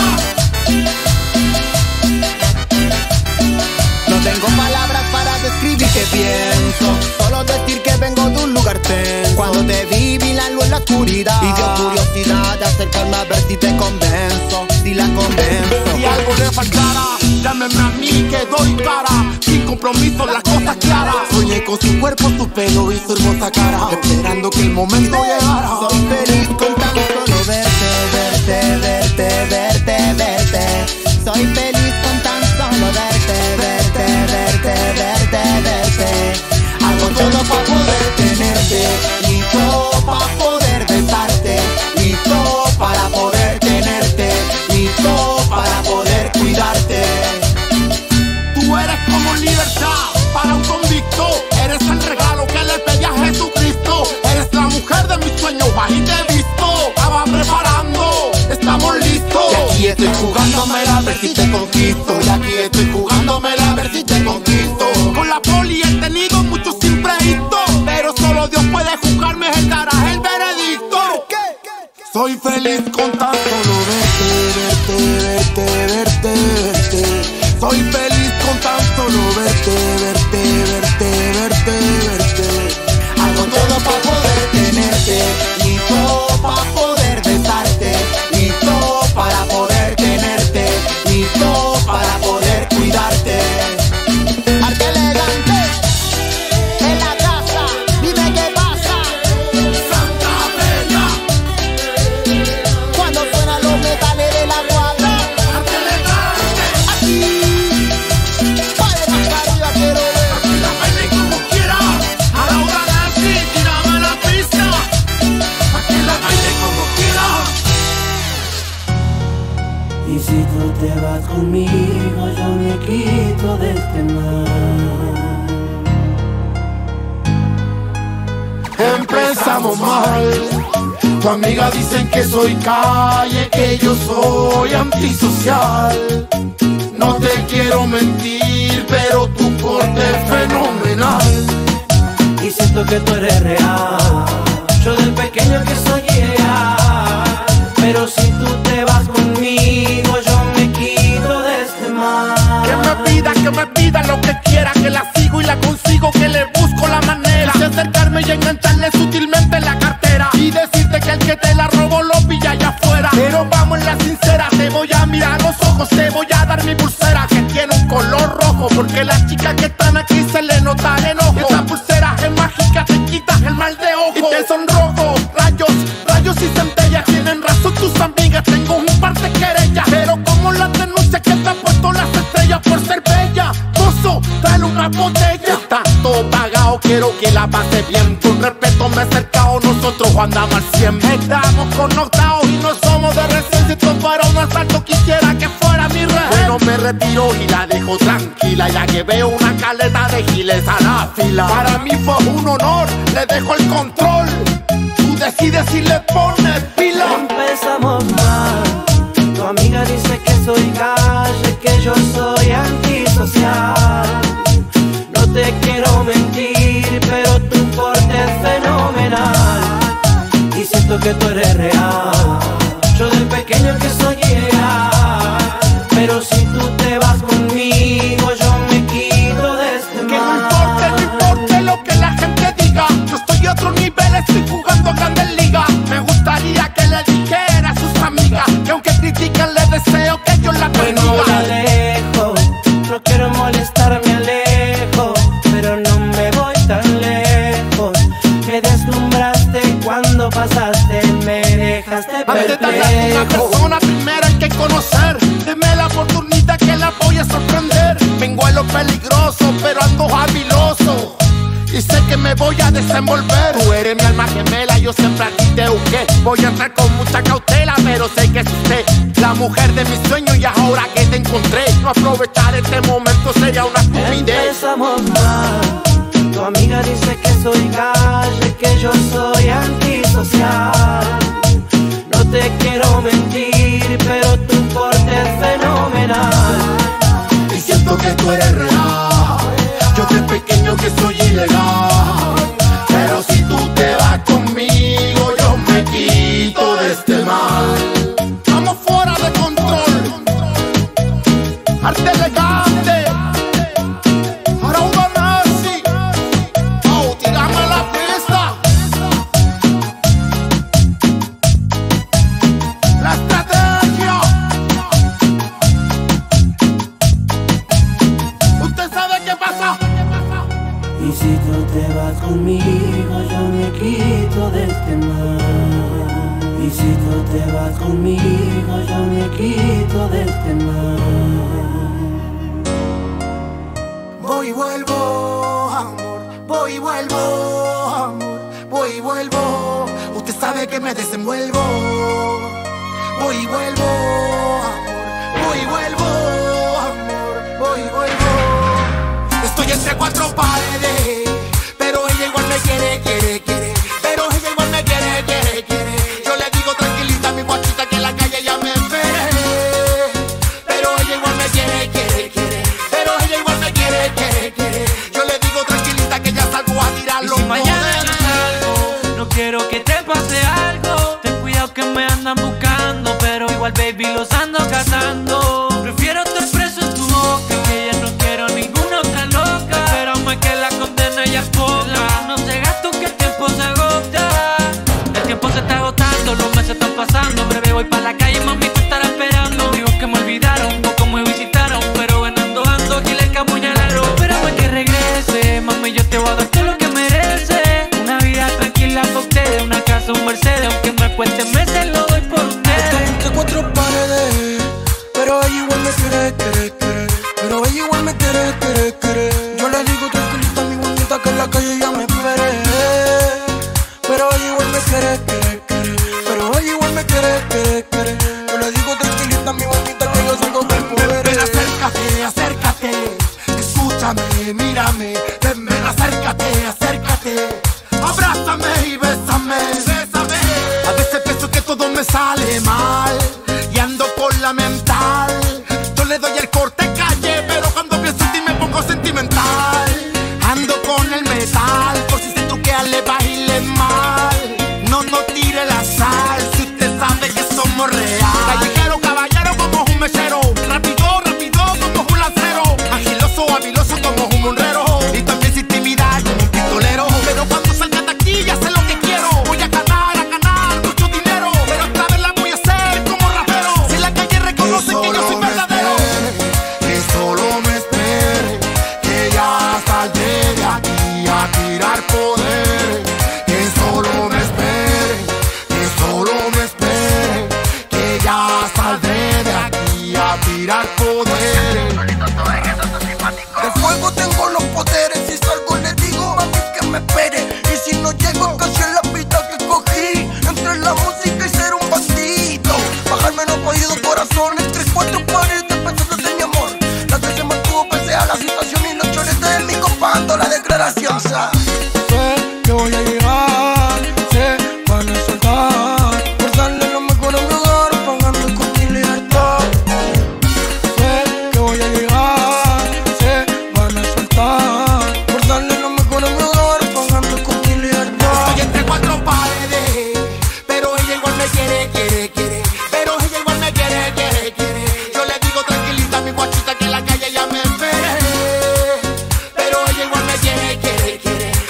No tengo palabras para describir qué pienso, solo decir que vengo de un lugar tenso. Cuando te vi, vi la luz en la oscuridad y dio curiosidad de acercarme a ver si te convenzo, si la convenzo. Si algo le faltara, llámeme a mí que doy cara. Sin compromiso, las cosas claras. Soñé con su cuerpo, su pelo y su hermosa cara, esperando que el momento llegara. Soy feliz con tan solo verte, verte, verte, verte, verte. Soy feliz con tan solo verte, verte, verte, verte, verte. Hago todo pa' poder tenerte y todo pa' poder besarte y todo para poder tenerte y todo para poder cuidarte. Tú eres como libertad para un convicto. Eres el regalo que le pedí a Jesucristo. Eres la mujer de mis sueños, vas y te he visto. Estaba preparando, estamos listos. Y aquí estoy jugándomela a ver si te conquisto. Y aquí estoy jugándomela a ver si te conquisto. Con la poli he tenido muchos imprevistos, pero solo Dios puede juzgarme, Él dará el veredicto. Soy feliz con tan solo verte, verte, verte, verte, verte. Soy feliz con tan solo verte, verte, verte, verte, verte. Hago todo pa' poder tenerte y todo pa' poder besarte y todo para poder tenerte y todo para poder cuidarte. Arte elegante en la casa, dime qué pasa. Santa Feria. Cuando suenan los metales de la cuadra, Arte elegante. aquí palmas para arriba quiero ver. Que la baile como quiera. A la hora de así, tírame la pista. Pa' que la baile como quiera. Y si tú te vas conmigo, yo me quito de este mal. Empezamos mal. Tu amiga dicen que soy calle, que yo soy antisocial. No te quiero mentir, pero tu corte es fenomenal. Y siento que tú eres real, yo del pequeño que soy ideal. Pero si tú te vas conmigo, yo me quito de este mal. Que me pida, que me pida lo que quiera, que la sigo y la consigo, que le busco la manera de acercarme y engancharle sutilmente la cartera y decirte que el que te la robó lo pilla allá afuera. Pero vamos en la sincera, te voy a mirar a los ojos, te voy a dar mi pulsera que tiene un color rojo, porque las chicas que están aquí se le nota el enojo. Esta pulsera es mágica, te quitas el mal de ojo y te sonrojo. Rayos, rayos y centellas, tienen razón tus amigas, tengo un par de querellas, pero como las denuncias que te han puesto las estrellas por ser bella. Mozo, dale una botella. Está todo pagado, quiero que la pase bien. Con respeto me he acercado, nosotros andamos al cien. Estamos conectados y no somos de recién. Si esto fuera un asalto quisiera que fuera mi rey. Bueno, me retiro y la dejo tranquila, ya que veo una caleta de giles a la fila. Para mí fue un honor, le dejo el control. Tú decides si le pones pila. Empezamos mal. Tu amiga dice que soy calle, que yo soy antisocial. No te quiero mentir, pero tu porte es fenomenal. Y siento que tú eres real, yo del pequeño que soy ideal. Pero si tú te vas conmigo, yo me quito de este mal. Que no importe, no importe lo que la gente diga, yo estoy a otro nivel, estoy jugando a grandes ligas. Me gustaría que le dijera a sus amigas que aunque critiquen le deseo que yo la bendiga. Bueno, la alejo, no quiero molestar, me alejo, pero no me voy tan lejos. Me deslumbraste cuando pasaste, me dejaste Antes de hablar con una perplejo. persona, primero hay que conocer. Deme la oportunidad que la voy a sorprender. Vengo a lo peligroso, pero ando habiloso y sé que me voy a desenvolver. Tú eres mi alma gemela que yo siempre aquí te busqué. Voy a entrar con mucha cautela, pero sé que es usted la mujer de mis sueños y ahora que te encontré, no aprovechar este momento sería una estupidez. Empezamos mal. Tu amiga dice que soy calle, que yo soy antisocial. No te quiero mentir, pero tu porte es fenomenal. Y siento que tú eres real. Yo soy pequeño que soy ilegal. Pero si tú te vas conmigo, yo me quito de este mal. Estamos fuera de control. Arte elegante. Ahora uno nazi. Oh, tirame la pista. La estrategia. Usted sabe qué pasa. Y si tú te vas conmigo, yo me quito de este mal. Y si tú te vas conmigo, yo me quito de este mal. Voy y vuelvo, amor. Voy y vuelvo, amor. Voy y vuelvo. Usted sabe que me desenvuelvo. Voy y vuelvo, amor. Voy y vuelvo, amor. Voy y vuelvo. Estoy entre cuatro paredes, pero ella igual me quiere, quiere, quiere. Pero ella igual me quiere, quiere, quiere. Yo le digo tranquilita, mi guachita, que en la calle ya me espere. Pero ella igual me quiere, quiere, quiere. Pero ella igual me quiere, quiere, quiere. Yo le digo tranquilita que ya salgo a tirar los Y si mañana poderes. yo salgo, no quiero que te pase algo. Ten cuidado que me andan buscando, pero igual baby los ando cazando. Prefiero estar preso en tu boca, que ya no quiero ninguna otra loca. Espérame que la condena ya es poca. No se gasto que el tiempo se agota. El tiempo se está agotando, los meses están pasando. Breve voy pa' la calle, mami, te estará esperando. Digo que me olvidaron, poco me visitaron, pero ven ando ando y le camuñalaron. Espérame que regrese, mami, yo te voy a dar todo lo que mereces. Una vida tranquila pa' ustedes, una casa, un Mercedes. Aunque me cueste meses, lo doy por ustedes. Estoy entre cuatro paredes, pero ella igual me quiere, quiere, quiere. Pero ella igual me quiere, quiere, quiere. Yo le digo tranquilita, mi bonita, que en la calle ya me espere. Pero ella igual me quiere, quiere, quiere. Pero ella igual me quiere, quiere, quiere. Yo le digo tranquilita, mi bonita, que yo salgo con poderes. Ven, acércate, acércate. Escúchame, mírame. Ven, ven, acércate, acércate. Abrázame y bésame, bésame. A veces pienso que todo me sale mal y ando por la mental. Yo le doy el corte calle, pero cuando pienso en ti me pongo sentimental. Ando con el metal, por si se truquea le baile mal. No, no tire la sal, si usted sabe que somos real. Callejero, caballero como un mechero. Rápido, rápido como un lancero. Agiloso, habiloso como un monrero. Y también sin intimidad como un pistolero. Pero cuando salga de aquí ya sé lo que quiero. Voy a ganar, a ganar mucho dinero. Pero esta vez la voy a hacer como rapero. Si la calle reconoce que yo soy verdadero. Que solo me espere, que ya saldré de aquí a tirar poder. Que solo me espere, que solo me espere, que ya saldré de aquí a tirar poder. De fuego tengo los poderes, si salgo le digo a mí que me espere. Y si no llego casi en la vida que cogí, entre la música y ser un bandido. Bajarme los oídos, corazones, tres, cuatro pares de pensando en mi amor. La que se mantuvo pese a la situación y los choretes de mi copando la declaración. Sé que voy a llegar, se van a soltar, por darle lo mejor a mi hogar, pagando con mi libertad. Sé que voy a llegar, se van a soltar, por darle lo mejor a mi hogar, pagando con mi libertad. Estoy entre cuatro paredes, pero ella igual me quiere, quiere, quiere. Pero ella igual me quiere, quiere, quiere. Yo le digo tranquilita, mi guachita, que en la calle ya me espere. Pero ella igual me quiere, quiere, quiere.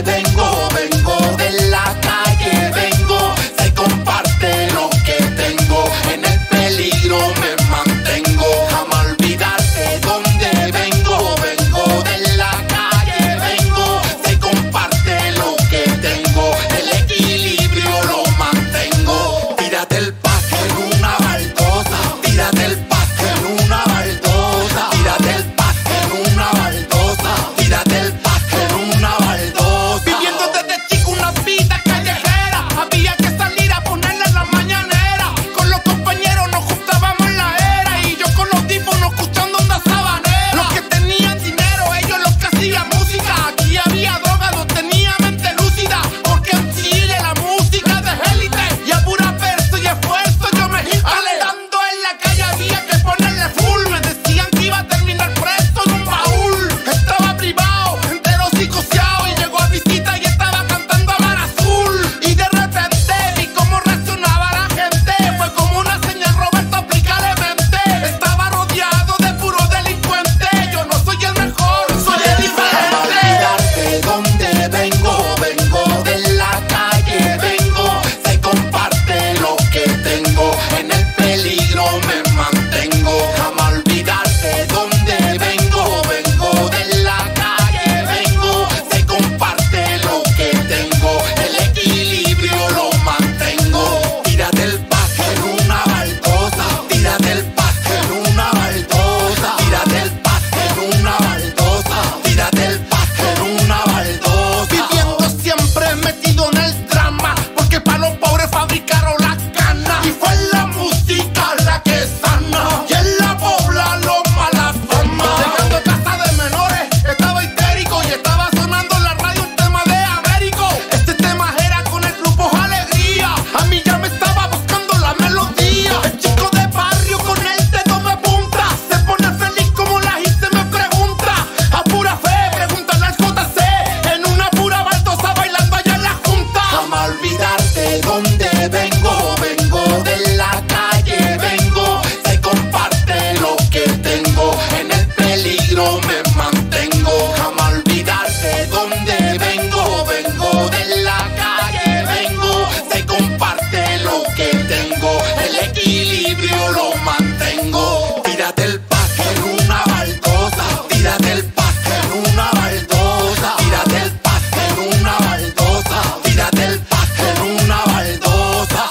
vengo, vengo de la calle, vengo, se comparte lo que tengo, en el peligro me mantengo, jamás olvidarte dónde vengo, vengo de la calle, vengo, se comparte lo que tengo, el equilibrio lo mantengo, tírate el paso en una baldosa, tírate el paso en una baldosa, tírate el paso en una baldosa, tírate el paso en una baldosa. Viviendo desde chico una vida callejera, había que salir a ponerle la mañanera, con los compañeros nos juntábamos en la era, y yo con los audífonos escuchando onda sabanera. Los que tenían dinero, ellos los que hacían música, aquí había droga, no tenía mente lúcida, porque en Chile la música es de élite, y a pura verso y esfuerzo yo me instalé. Andando en la calle había que ponerle full, me decían que iba a terminar preso en un baúl. Estaba privado, entero psicoseado, y llegó a visita y estaba cantando a Mar Azul. Y de repente vi cómo reaccionaba la gente, fue como una señal, Roberto, aplícale mente. Estaba rodeado de puros delincuentes, yo no soy el mejor, soy el diferente. Olvidarte dónde vengo, vengo de la calle, vengo, se comparte lo que tengo, en el peligro me mantengo, jamás olvidarte dónde vengo, vengo de la calle, vengo, se comparte lo que tengo, el equilibrio lo mantengo, tírate el paso en una baldosa, tírate el paso en una baldosa, tírate el paso en una baldosa, tírate el paso en una baldosa. Viviendo siempre metido en el drama, porque para los pobres fabricaron la cana, y fue la música la que sana, y en la pobla los mala fama. Llegando a casa de menores, estaba histérico, y estaba sonando en la radio un tema de Américo. Este tema era con el grupo Alegría, a mí ya me estaba buscando la melodía. El chico de barrio con el dedo me apunta, se pone feliz como la gente me pregunta. A pura fe, pregúntale al J C, en una pura baldosa bailando allá en la junta. Jamás olvidarte dónde vengo, vengo de la calle, vengo, se comparte lo que tengo, en el peligro me mantengo. Jamás olvidarte dónde vengo, vengo de la calle, vengo, se comparte lo que tengo, el equilibrio lo mantengo. Tírate el paso en una baldosa, tírate el paso en una baldosa, tírate el paso en una baldosa, tírate el paso en una baldosa.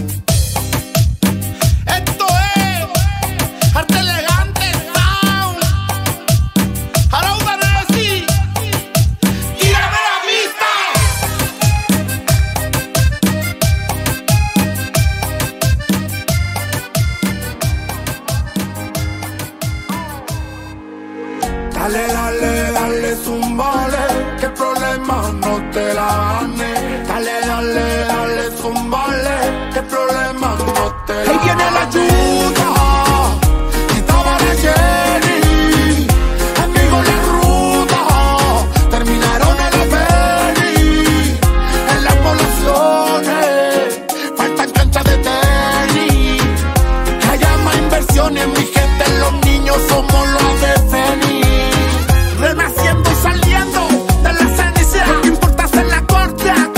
Esto es Arte Elegante Sound. Arauda Nessi, tírame la pista. Dale, dale, dale, zumbale, que el problema no te la gane. Dale, dale, dale, zumbale, que el problema no te la gane. Ahí viene la ayuda, y estaba la Jenny, amigos la ruta, terminaron en la peli, en las poblaciones, faltan canchas de tenis, que haya más inversiones, mi gente, los niños somos los de Feni. Renaciendo y saliendo de la ceniza, no importa hacer la corte,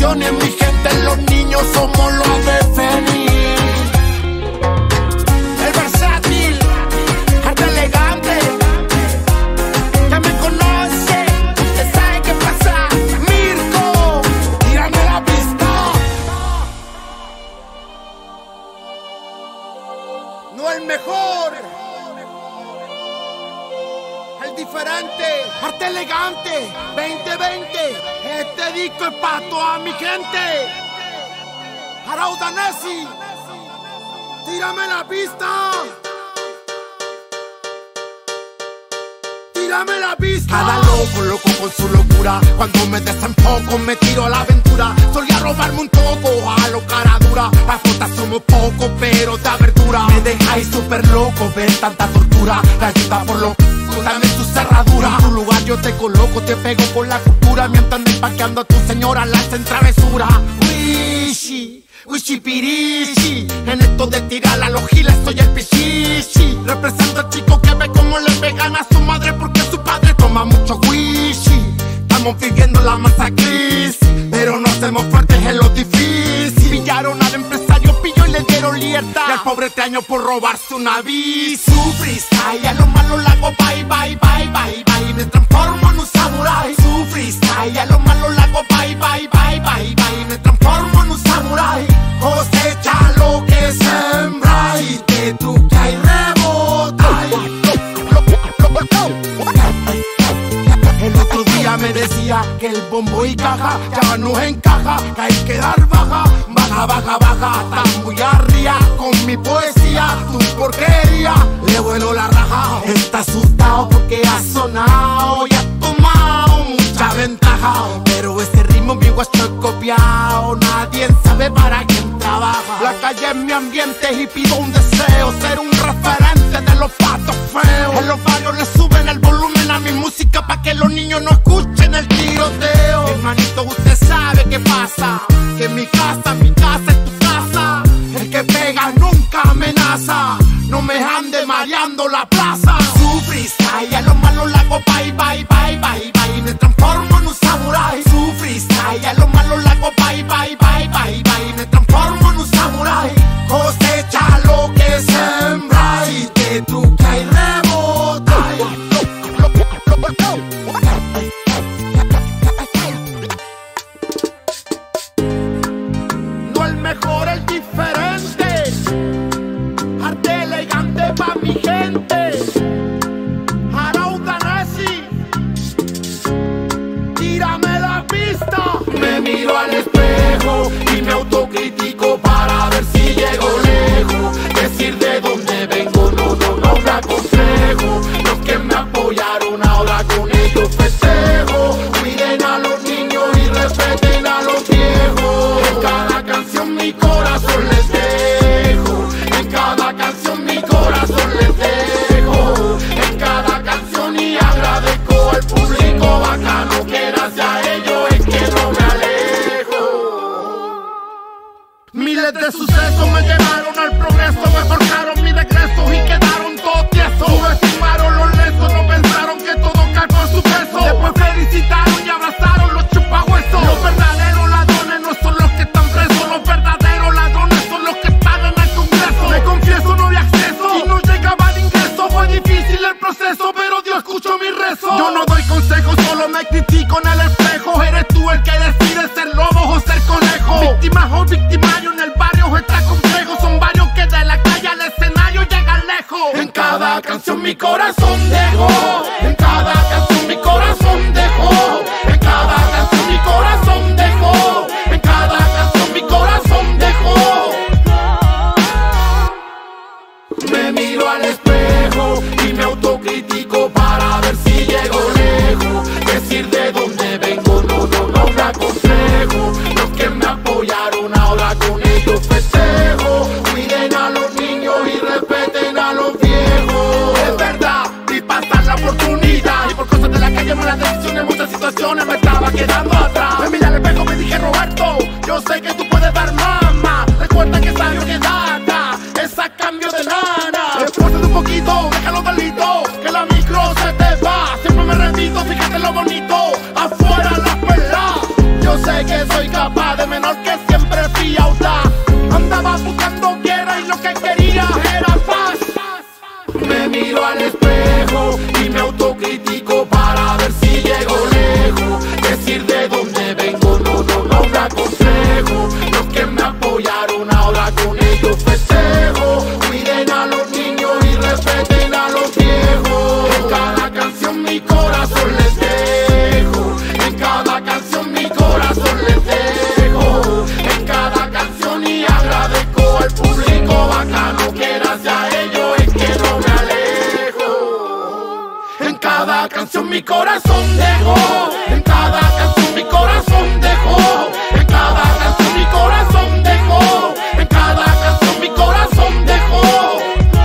bendiciones, mi gente, los niños somos los de Fenix. El versátil, arte elegante, ya me conoce, usted sabe qué pasa. Mirko, tírame la pista. No el mejor, el diferente, arte elegante, veinte veinte. Este disco es para toda mi gente. Araudanesi, tírame la pista. Tírame la pista. Cada loco, loco con su locura. Cuando me desenfoco me tiro a la aventura. Solía robarme un poco a lo cara dura. La fruta somos pocos pero de abertura. Me dejáis súper loco ver tanta tortura. La ayuda por lo dame tu cerradura. En tu lugar yo te coloco, te pego con la cultura. Mientras me empaqueando a tu señora la hacen travesura. Wishi, wishi pirishi. En esto de tirar a los giles soy el pichichi. Represento al chico que ve cómo le pegan a su madre porque su padre toma mucho wishi. Estamos viviendo la masa crisis, pero no hacemos fuertes en lo difícil. Pillaron al empresario, pillo y le dieron libertad. Y al pobre Teaño por robarse una bici. Su freestyle, a lo malo la hago bye, bye, bye, bye, bye. Me transformo en un samurai. Su freestyle, a lo malo la hago bye, bye, bye, bye, bye. Me transformo en un samurai. Cosecha lo que sembra y te truca y rebota. El otro día me decía que el bombo y caja ya no encaja, que hay que dar baja, baja, baja, baja, está muy arriba con mi poesía, tu porquería, le vuelo la raja. Está asustado porque ha sonado y ha tomado mucha ventaja, pero ese ritmo mi guacho es copiado, nadie sabe para quién trabaja. La calle es mi ambiente y pido un deseo, ser un referente de los patos feos. En los barrios le suben el volumen a mi música pa' que los niños no escuchen el tiroteo. Hermanito, usted sabe qué pasa, que mi casa, mi casa es tu casa. El que pega nunca amenaza, no me ande mareando la plaza. Su freestyle, a lo malo la hago bye, bye, bye, bye, bye. Me transformo en un samurai. Su freestyle, a lo malo la hago bye, bye, bye, bye, bye. Me transformo en un samurai. Cosecha lo que sembra y te truca y rebota. No el mejor, el diferente. Arte elegante pa' mi gente. Araudanesi, tírame la pista. Me miro al espejo y me autocritico para ver si llego lejos. Decir de dónde vengo no, no, no me aconsejo. Los que me apoyaron ahora con ellos festejo. Cuiden a los niños y respeten a los viejos. En cada canción mi corazón les dejo. En cada canción mi corazón les dejo. En cada canción y agradezco al público bacano que gracias a ellos es que no me alejo. Miles de sucesos me llevaron al progreso, me forjaron mi regreso y quedaron todos tiesos. Subestimaron los lesos, no pensaron que todo cae por su peso. Después felicitaron y abrazaron los chupahuesos. Los verdaderos ladrones no son los que están presos, los verdaderos ladrones son los que están en el Congreso. Me confieso, no había acceso y no llegaba el ingreso. Fue difícil el proceso, pero Dios escuchó mi rezo. Yo no doy consejos, solo me critico en el espejo. Eres tú el que decide ser lobo o ser conejo. Víctima o victimario en el barrio está complejo. soy capaz de menor que siempre fui audaz. Andaba buscando guerra y lo que quería era paz. Me miro al espejo y me autocritico para ver si llego lejos. Decir de dónde vengo no, no, no me aconsejo. Los que me apoyaron ahora con ellos festejo. Cuiden a los niños y respeten a los viejos. En cada canción mi corazón les dejo. En cada canción mi corazón les dejo. En cada canción y agradezco al público bacano que gracias a ellos es que no me alejo. En cada canción mi corazón dejo. En cada canción mi corazón dejo. En cada canción mi corazón dejo. En cada canción mi corazón dejo.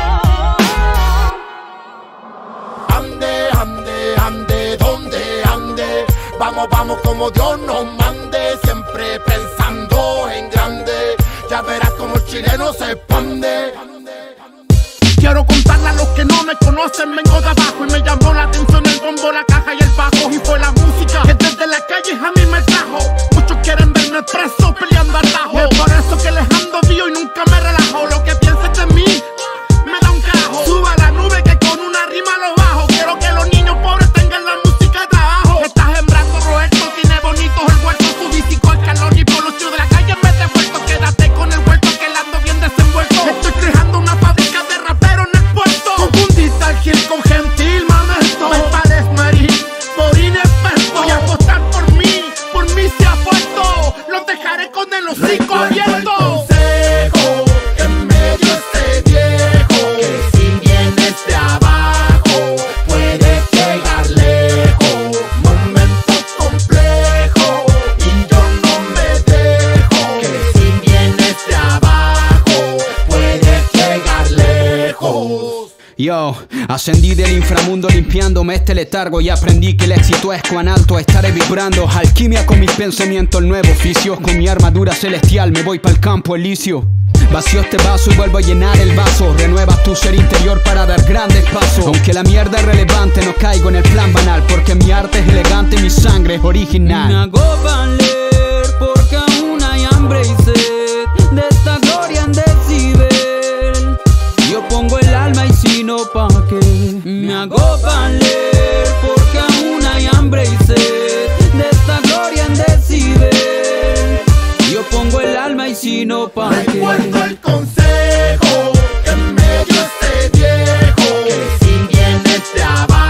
Ande, ande, ande, donde ande. Vamos, vamos como Dios nos mande. Siempre pensando en grande. Ya verás como el chileno se expande. Quiero contarle a los que no me conocen, vengo de abajo y me llamó la atención el bombo, la caja y el bajo. Y fue la música que desde la calle a mí me trajo. Muchos quieren verme preso peleando al tajo. Es por eso que les ando vivo y nunca me relajo. Lo que pienses de mí me da un carajo. Suba a la nube que con una rima lo bajo. Quiero que los niños pobres tengan la música de trabajo. Estás sembrando Roberto, tiene bonitos el huerto. Su bicico, el calor y por los tíos de la calle me he devuelto. Quédate con el huerto que la ando bien desenvuelto. Estoy creando una fábrica de rapero en el puerto. Confundiste al Gil con gentil, mamesto. Me pares Marín, por inexperto. Voy a apostar por mí, por mí se ha puesto. Los dejaré con el hocico abierto. Consejo que me dio este viejo, que si vienes de abajo puedes llegar lejos. Momentos complejos y yo no me dejo, que si vienes de abajo puedes llegar lejos. Yo, ascendí del inframundo limpiándome este letargo y aprendí que el éxito es cuán alto estaré vibrando. Alquimia con mis pensamientos, el nuevo oficio. Con mi armadura celestial me voy pa'l campo elicio. Vacío este vaso y vuelvo a llenar el vaso. Renuevas tu ser interior para dar grandes pasos. Aunque la mierda es relevante, no caigo en el plan banal, porque mi arte es elegante y mi sangre es original. Me hago valer porque aún hay hambre y sed de esta gloria en decibel. Yo pongo el alma y si no, ¿pa' qué? Me hago valer porque aún hay hambre y sed de esta gloria en decibel. Yo pongo el alma y si no, ¿pa' qué? Recuerdo el consejo que me dio este viejo, que si vienes de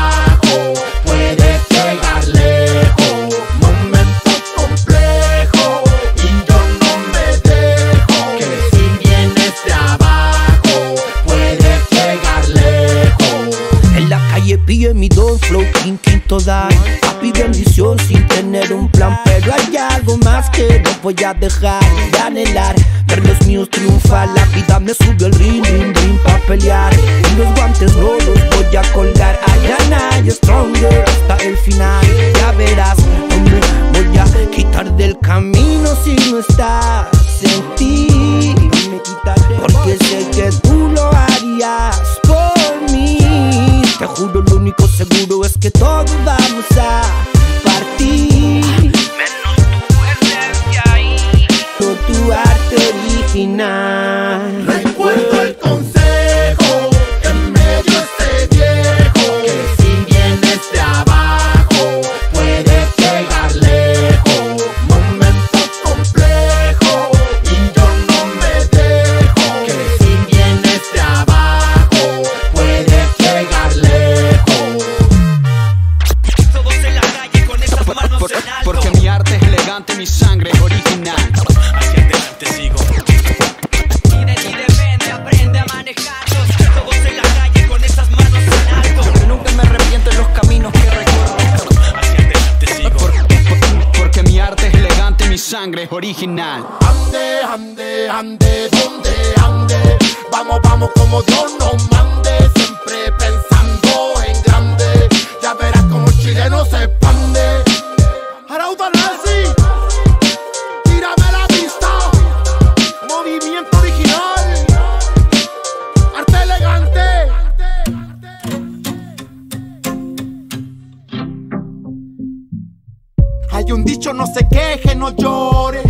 abajo puedes llegar lejos. Momentos complejos y yo no me dejo, que si vienes de abajo puedes llegar lejos. En la calle pillo mi don flow, king, quinto dan. Papi bendición sin tener un plan, pero hay algo más que no voy a dejar de anhelar. Ver los míos triunfar, la vida me subió el ring, ring, ring pa' pelear. Y los guantes no los voy a colgar. Allá y stronger hasta el final. Ya verás, hombre, voy a quitar del camino si no estás en ti. Porque sé que tú lo harías por mí. Te juro, lo único seguro es que todos vamos a partir. Menos tu esencia y todo tu arte original. Recuerdo el consejo que me dio este viejo, que si vienes de abajo puedes llegar lejos. Momentos complejos y yo no me dejo, que si vienes de abajo puedes llegar lejos. Todos en la calle con esas manos Por, en alto. porque mi arte es elegante, mi sangre es original. Hacia adelante sigo. Y de ti depende, aprende a manejarlos. Todos en la calle con esas manos en alto. Que nunca me arrepiento en los caminos que recorro. Hacia adelante sigo. Por, por, porque mi arte es elegante, mi sangre es original. Ande, ande, ande, donde ande. Vamos, vamos como Dios nos mande. Siempre pensando en grande. Ya verás como el chileno se expande. Arauda Nazi, tírame la pista. Movimiento original, arte elegante. Hay un dicho, no se queje, no llore.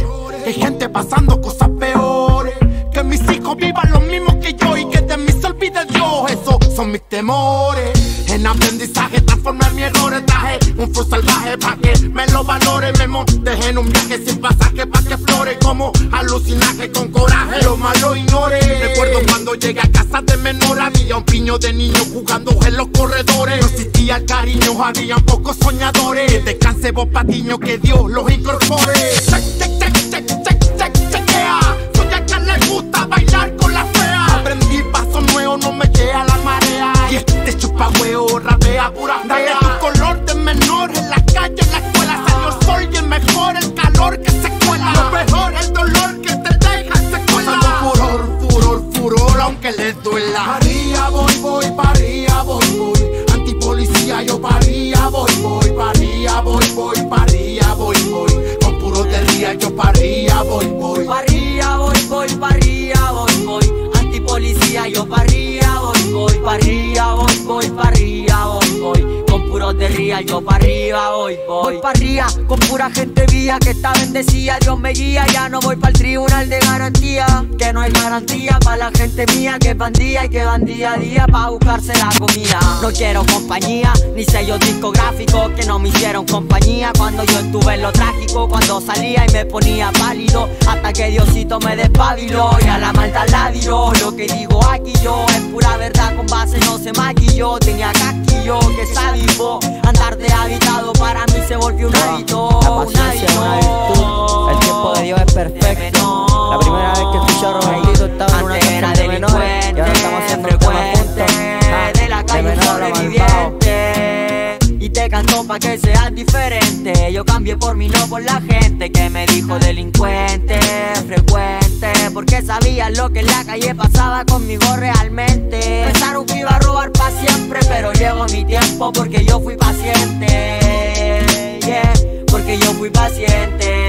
Que hay gente pasando cosas peores. Que mis hijos vivan lo mismo que yo y que de mí se olvide Dios. Esos son mis temores. En aprendizaje transformé mis errores. Traje un flow salvaje pa' que me lo valore. Me monté en un viaje sin pasaje pa' que flore. Como alucinaje con coraje, lo malo ignore. Recuerdo cuando llegué a casa de menor. Había un piño de niños jugando en los corredores. No existía el cariño, habían pocos soñadores. Que descanse vos patiño, que Dios los incorpore. Check, check, check, check, check, check, chequea. Soy el que le gusta bailar con la fea. Aprendí paso nuevo, no me queda la marea. Y este chupa huevo, rapea pura fea. Dale tu color de menor en la calle, en la escuela. Salió el sol y es mejor el calor que se cuela. Lo mejor el dolor que te deja secuela. Pasando furor, furor, furor, aunque les duela. Paría, voy, voy, paría, voy, voy. Antipolicía, yo paría, voy, voy. Paría, voy, voy, paría, voy, voy. Con puro de ría, yo paría, voy, voy. Paría, voy, voy, paría, voy, voy. Antipolicía, yo paría, voy, voy. Paría, voy, voy, paría, voy, voy. Con puros de ría, yo pa' arriba voy, voy. Voy pa' arriba, con pura gente vía que está bendecida, Dios me guía. Ya no voy pa'l tribunal de garantía, que no hay garantía pa' la gente mía, que bandía y que van día a día pa' buscarse la comida. No quiero compañía, ni sellos discográficos que no me hicieron compañía cuando yo estuve en lo trágico, cuando salía y me ponía pálido, hasta que Diosito me despabiló y a la maldad la viró. Lo que digo aquí yo es pura verdad, con base no se maquilló. Tenía casquillo que sabivo, andar de habitado para mí se volvió un hábito. La paciencia es una virtud, el tiempo de Dios es perfecto. La primera vez que escuché a Robertito estaba en una canción de menores y ahora estamos haciendo un tema juntos. Ah, de la calle un sobreviviente y te canto pa' que seas diferente. Yo cambié por mí, no por la gente que me dijo delincuente frecuente, porque sabían lo que en la calle pasaba conmigo realmente. Pensaron que iba a robar pa' siempre, pero llegó mi tiempo porque yo fui paciente, yeah, porque yo fui paciente.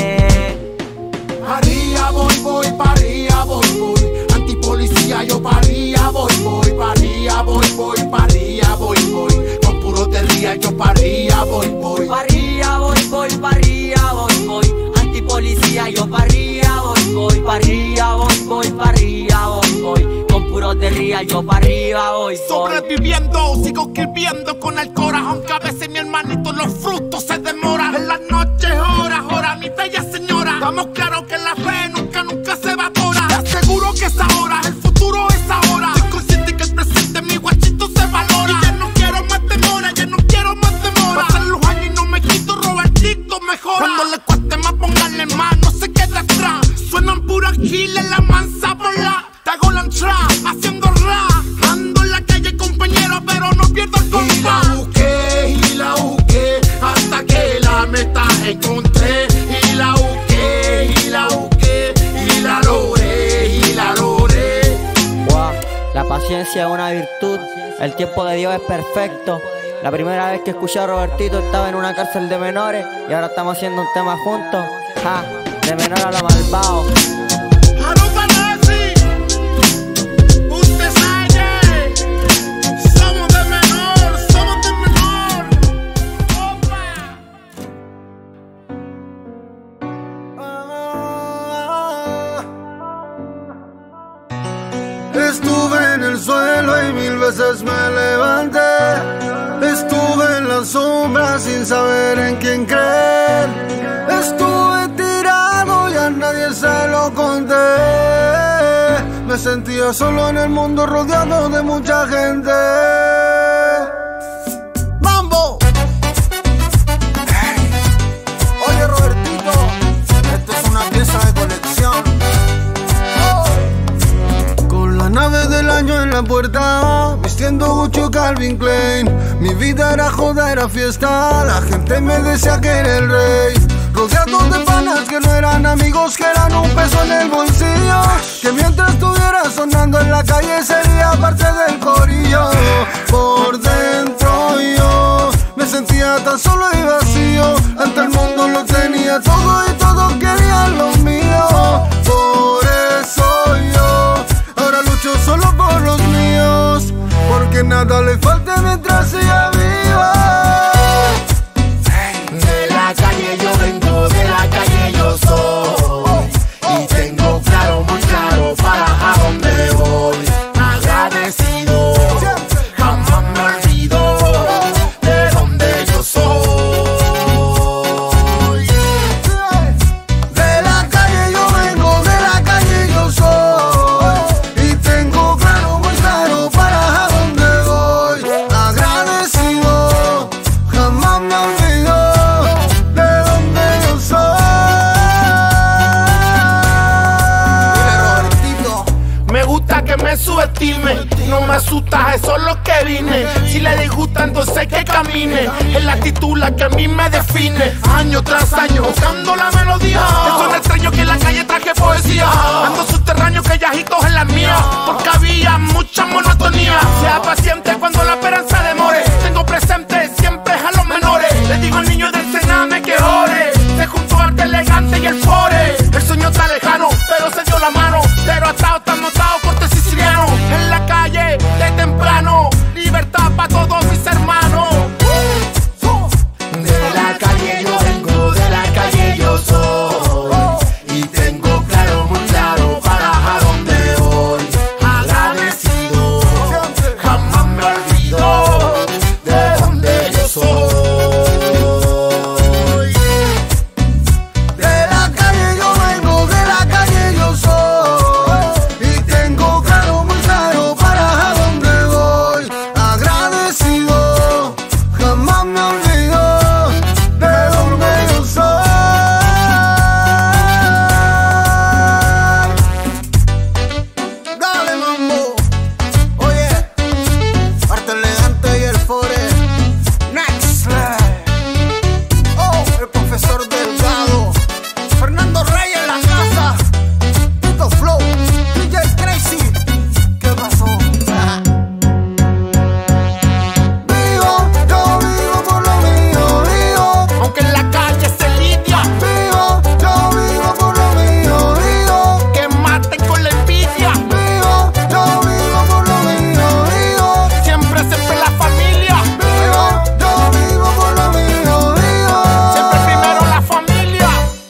Paría, voy, voy, paría, voy, voy. Antipolicía, yo paría, voy, voy. Paría, voy, voy, paría, voy, voy. Con puro de ría, yo paría, voy, voy. Paría, voy, voy, paría, voy, voy. Antipolicía, yo paría, voy, voy. Paría, voy, voy, paría, voy, voy. Con puros de ría, yo pa' arriba voy, voy. Sobreviviendo, sigo escribiendo con el corazón, que a veces mi hermanito los frutos se demoran. En las noches, horas, horas, mi bella señora. Estamos claros que la fe nunca, nunca se evapora. Te aseguro que es ahora, el futuro es ahora. Soy consciente que el presente mi guachito se valora. Y ya no quiero más demora, ya no quiero más demora. Pasan los años y no me quito, Robertito mejora. Cuando le cueste más, pónganle más, no se quede atrás. Suenan puras giles, la mansa bola. Te hago la entrada, haciendo rap. Ando en la calle, compañero, pero no pierdo el compás. Y la busqué, y la busqué, hasta que la meta encontré. Y la busqué, y la busqué, y la logré, y la logré. Wow, la paciencia es una virtud, el tiempo de Dios es perfecto. La primera vez que escuché a Robertito estaba en una cárcel de menores y ahora estamos haciendo un tema juntos. Ja, de menor a lo malvado. Estuve en el suelo y mil veces me levanté. Estuve en las sombras sin saber en quién creer. Estuve tirado y a nadie se lo conté. Me sentía solo en el mundo rodeado de mucha gente. ¡Mambo! Hey. Oye, Robertito, esto es una pieza de colección. La nave del año en la puerta, vistiendo Gucci o Calvin Klein. Mi vida era joda, era fiesta, la gente me decía que era el rey. Rodeado de panas que no eran amigos, que eran un peso en el bolsillo. Que mientras estuviera sonando en la calle sería parte del corillo. Por dentro yo me sentía tan solo y vacío. Ante el mundo lo tenía todo y todos querían lo mío. Por eso yo ahora lucho solo por los míos, porque nada le falta mientras siga viva. De la calle yo vengo, de la calle yo soy. divertirme. No me asustas, eso es lo que vine. Si le disgusta, entonces que camine. Es la actitud la que a mí me define. Año tras año, buscando la melodía. Es tan extraño que en la calle traje poesía. Ando subterráneo que yajitos en las mías. Porque había mucha monotonía. Sea paciente cuando la esperanza demore. Tengo presente siempre a los menores. Le digo al niño del Sename que ore. Se juntó arte elegante y el fore. El sueño está lejano, pero se dio la mano. Pero atado, tan notado, corte siciliano. En la calle, de temprano. Libertad para todos mis hermanos. De la calle yo vengo, de la calle yo soy. Y tengo claro, muy claro, para a dónde voy. Agradecido, jamás me olvido de dónde yo soy. De la calle yo vengo, de la calle yo soy. Y tengo claro, muy claro, para a dónde voy. Agradecido, jamás me olvido de dónde yo soy. Dale, mambo. Oye, arte elegante y el fore. Next Slide. Oh, el profesor Delgado. Fernando Reyes en la casa. Tito Flow. D J Crazy. ¿Qué pasó? Vivo, yo vivo por lo mío, vivo. Aunque en la calle se lidia, Vivo, yo vivo por lo mío, vivo. que maten con la envidia. Vivo, yo vivo por lo mío, vivo. Siempre, siempre la familia. Vivo, yo vivo por lo mío, vivo. Siempre primero la familia.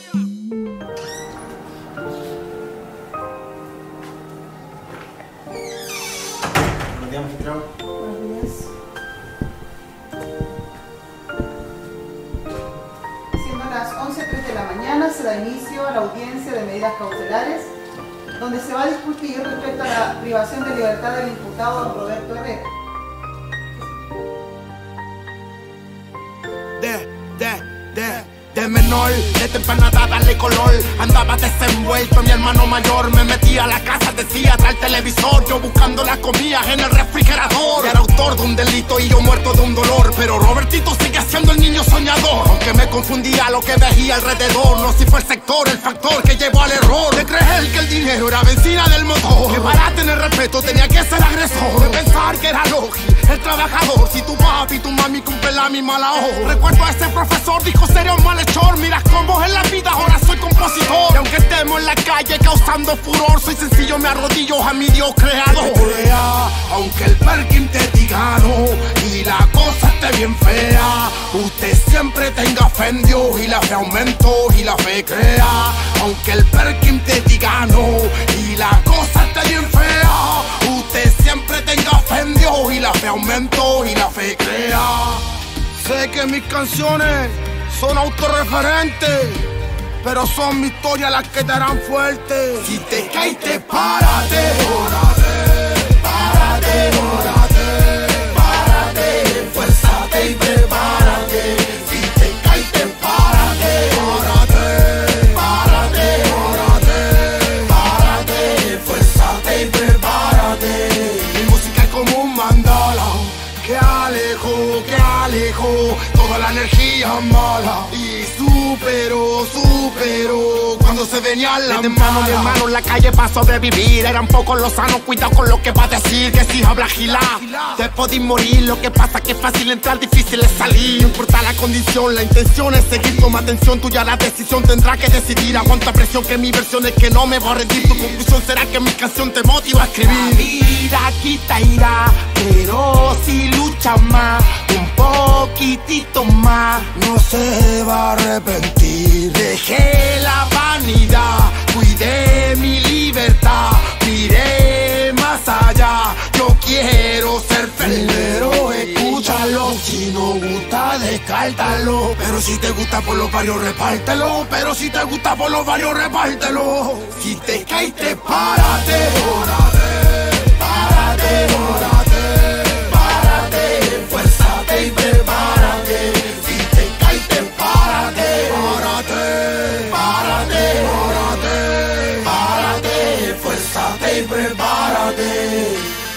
Siendo las once y tres de la mañana, se da inicio a la audiencia de medidas cautelares, donde se va a discutir respecto a la privación de libertad del imputado don Roberto Herrera. De, de, de, de menor, de temprana darle color. Andaba desenvuelto, mi hermano mayor me metía a la casa, decía trae el televisor. Yo buscando la comida en el refrigerador. Era autor de un delito y yo muerto de un dolor. Pero Robertito sigue siendo el niño soñador. Aunque me confundía lo que veía alrededor. No si fue el sector el factor que llevó al error. De creer que el dinero era benzina del motor. Que para tener respeto tenía que ser agresor. De pensar que era Logi, el trabajador. Si tu papi y tu mami cumplen la misma labor. Recuerdo a ese profesor, dijo sería un malhechor. Mira cómo en la vida ahora soy compositor. Y aunque estemos en la calle causando furor, soy sencillo, me arrodillo a mi Dios creador. Aunque el Perkin te diga no y la cosa esté bien fea, usted siempre tenga fe en Dios y la fe aumentó y la fe crea. Aunque el Perkin te diga no y la cosa esté bien fea, usted siempre tenga fe en Dios y la fe aumentó y la fe crea. Sé que mis canciones son autorreferentes, pero son mi historia las que te harán fuerte. Si te caíste, párate, párate, párate, párate, párate, esfuérzate y prepárate. Si te caíste, párate, párate, párate, párate, párate, esfuérzate y prepárate. Mi música es como un mandala que alejo, que alejo toda la energía mala y supero, supero cuando se venía la de temprano, mi hermano en la calle para sobrevivir. Eran pocos los sanos, cuidado con lo que va a decir. Que si habla gilá, te podís morir. Lo que pasa que es fácil entrar, difícil es salir. No importa la condición, la intención es seguir. Toma atención, tuya la decisión tendrá que decidir. Aguanta presión que mi versión es que no me voy a rendir. Tu conclusión será que mi canción te motiva a escribir. La vida quita irá, pero si lucha más, un poquitito más, no se va a arrepentir. Dejé la vanidad, cuidé mi libertad, miré más allá. Yo quiero ser feliz, pero escúchalo. Si no gusta, descártalo. Pero si te gusta por los barrios, repártelo. Pero si te gusta por los barrios, repártelo. Si te caíste, párate, párate, párate, párate, párate, esfuérzate y prepárate. Si te caíste, párate, párate, párate, párate, párate, esfuérzate y prepárate.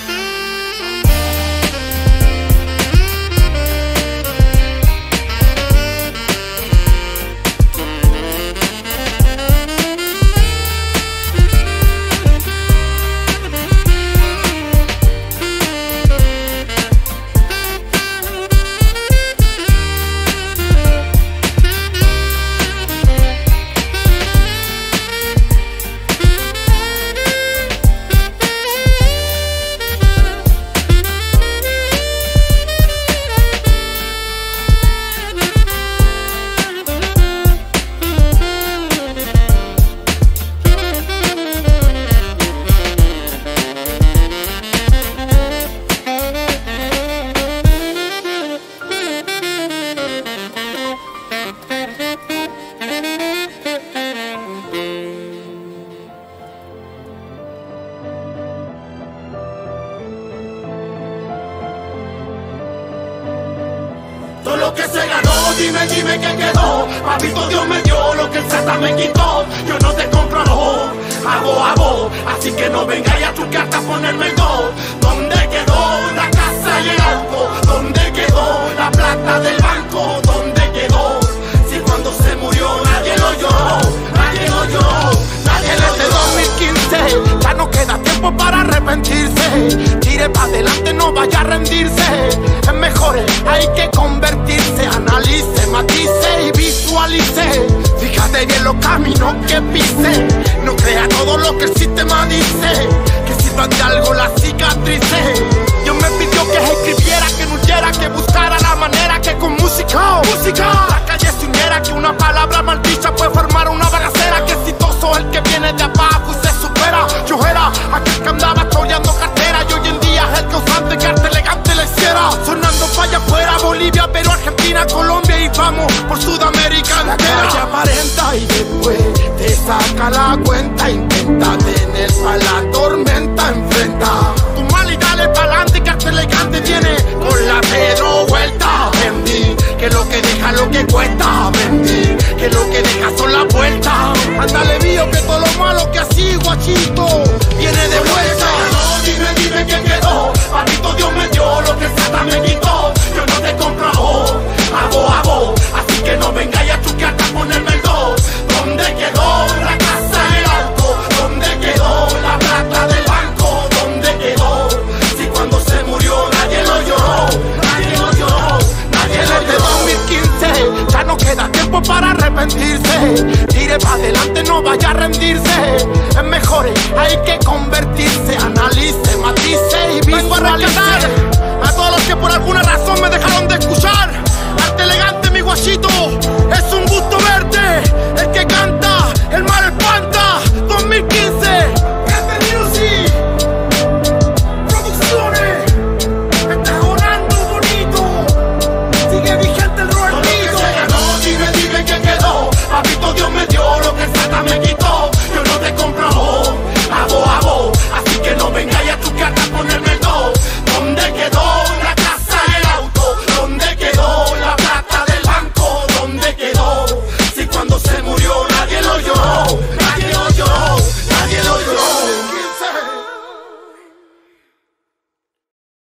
lo que se ganó, dime, dime qué quedó. Papito Dios me dio lo que el Satan me quitó. Yo no te compro no, hago, hago. Así que no vengáis a tu carta a ponerme el go. ¿Dónde quedó la casa y el auto? ¿Dónde quedó la plata del banco? ¿Dónde quedó? Si cuando se murió nadie lo lloró, nadie lo lloró, nadie lo lloró. Desde dos mil quince ya no queda tiempo para arrepentirse. Tire para adelante, no vaya a rendirse. Es mejor, hay que convertirse. Analice, matice y visualice. Fíjate bien los caminos que pise. No crea todo lo que el sistema dice. Que sirvan de algo las cicatrices. Dios me pidió que escribiera, que no huyera, que buscara la manera que con música, música, la calle se uniera, que una palabra maldicha puede formar una balacera. Que exitoso el que viene de abajo y se supera. Yo era aquel que andaba choreando cartera y hoy en día es el causante que arte elegante le hiciera. Sonando para allá afuera, Bolivia, Perú, Argentina, Colombia y vamos por Sudamérica entera. La calle aparenta y después te saca la cuenta. Intenta tener pa' la tormenta, enfrenta tu mal y dale pa'lante, que arte elegante viene con la Pedro vuelta. Vendí, que lo que deja lo que cuesta. Vendí, que lo que deja son las vueltas. Ándale mío, que todo lo malo que así guachito viene de vuelta. Dime, dime qué quedó. Papito Dios me dio lo que el Satan me quitó. Yo no te compro oh, hago, hago. Así que no vengáis a chuquear a ponerme el do. ¿Dónde quedó la casa y el auto? ¿Dónde quedó la plata del banco? ¿Dónde quedó? Si cuando se murió nadie lo lloró, nadie lo lloró, nadie lo lloró. Desde dos mil quince ya no queda tiempo para arrepentirse. Tire para adelante, no vaya a rendirse. Es mejor, hay que convertirse. Analice, matice y visualice. A todos los que por alguna razón me dejaron de escuchar.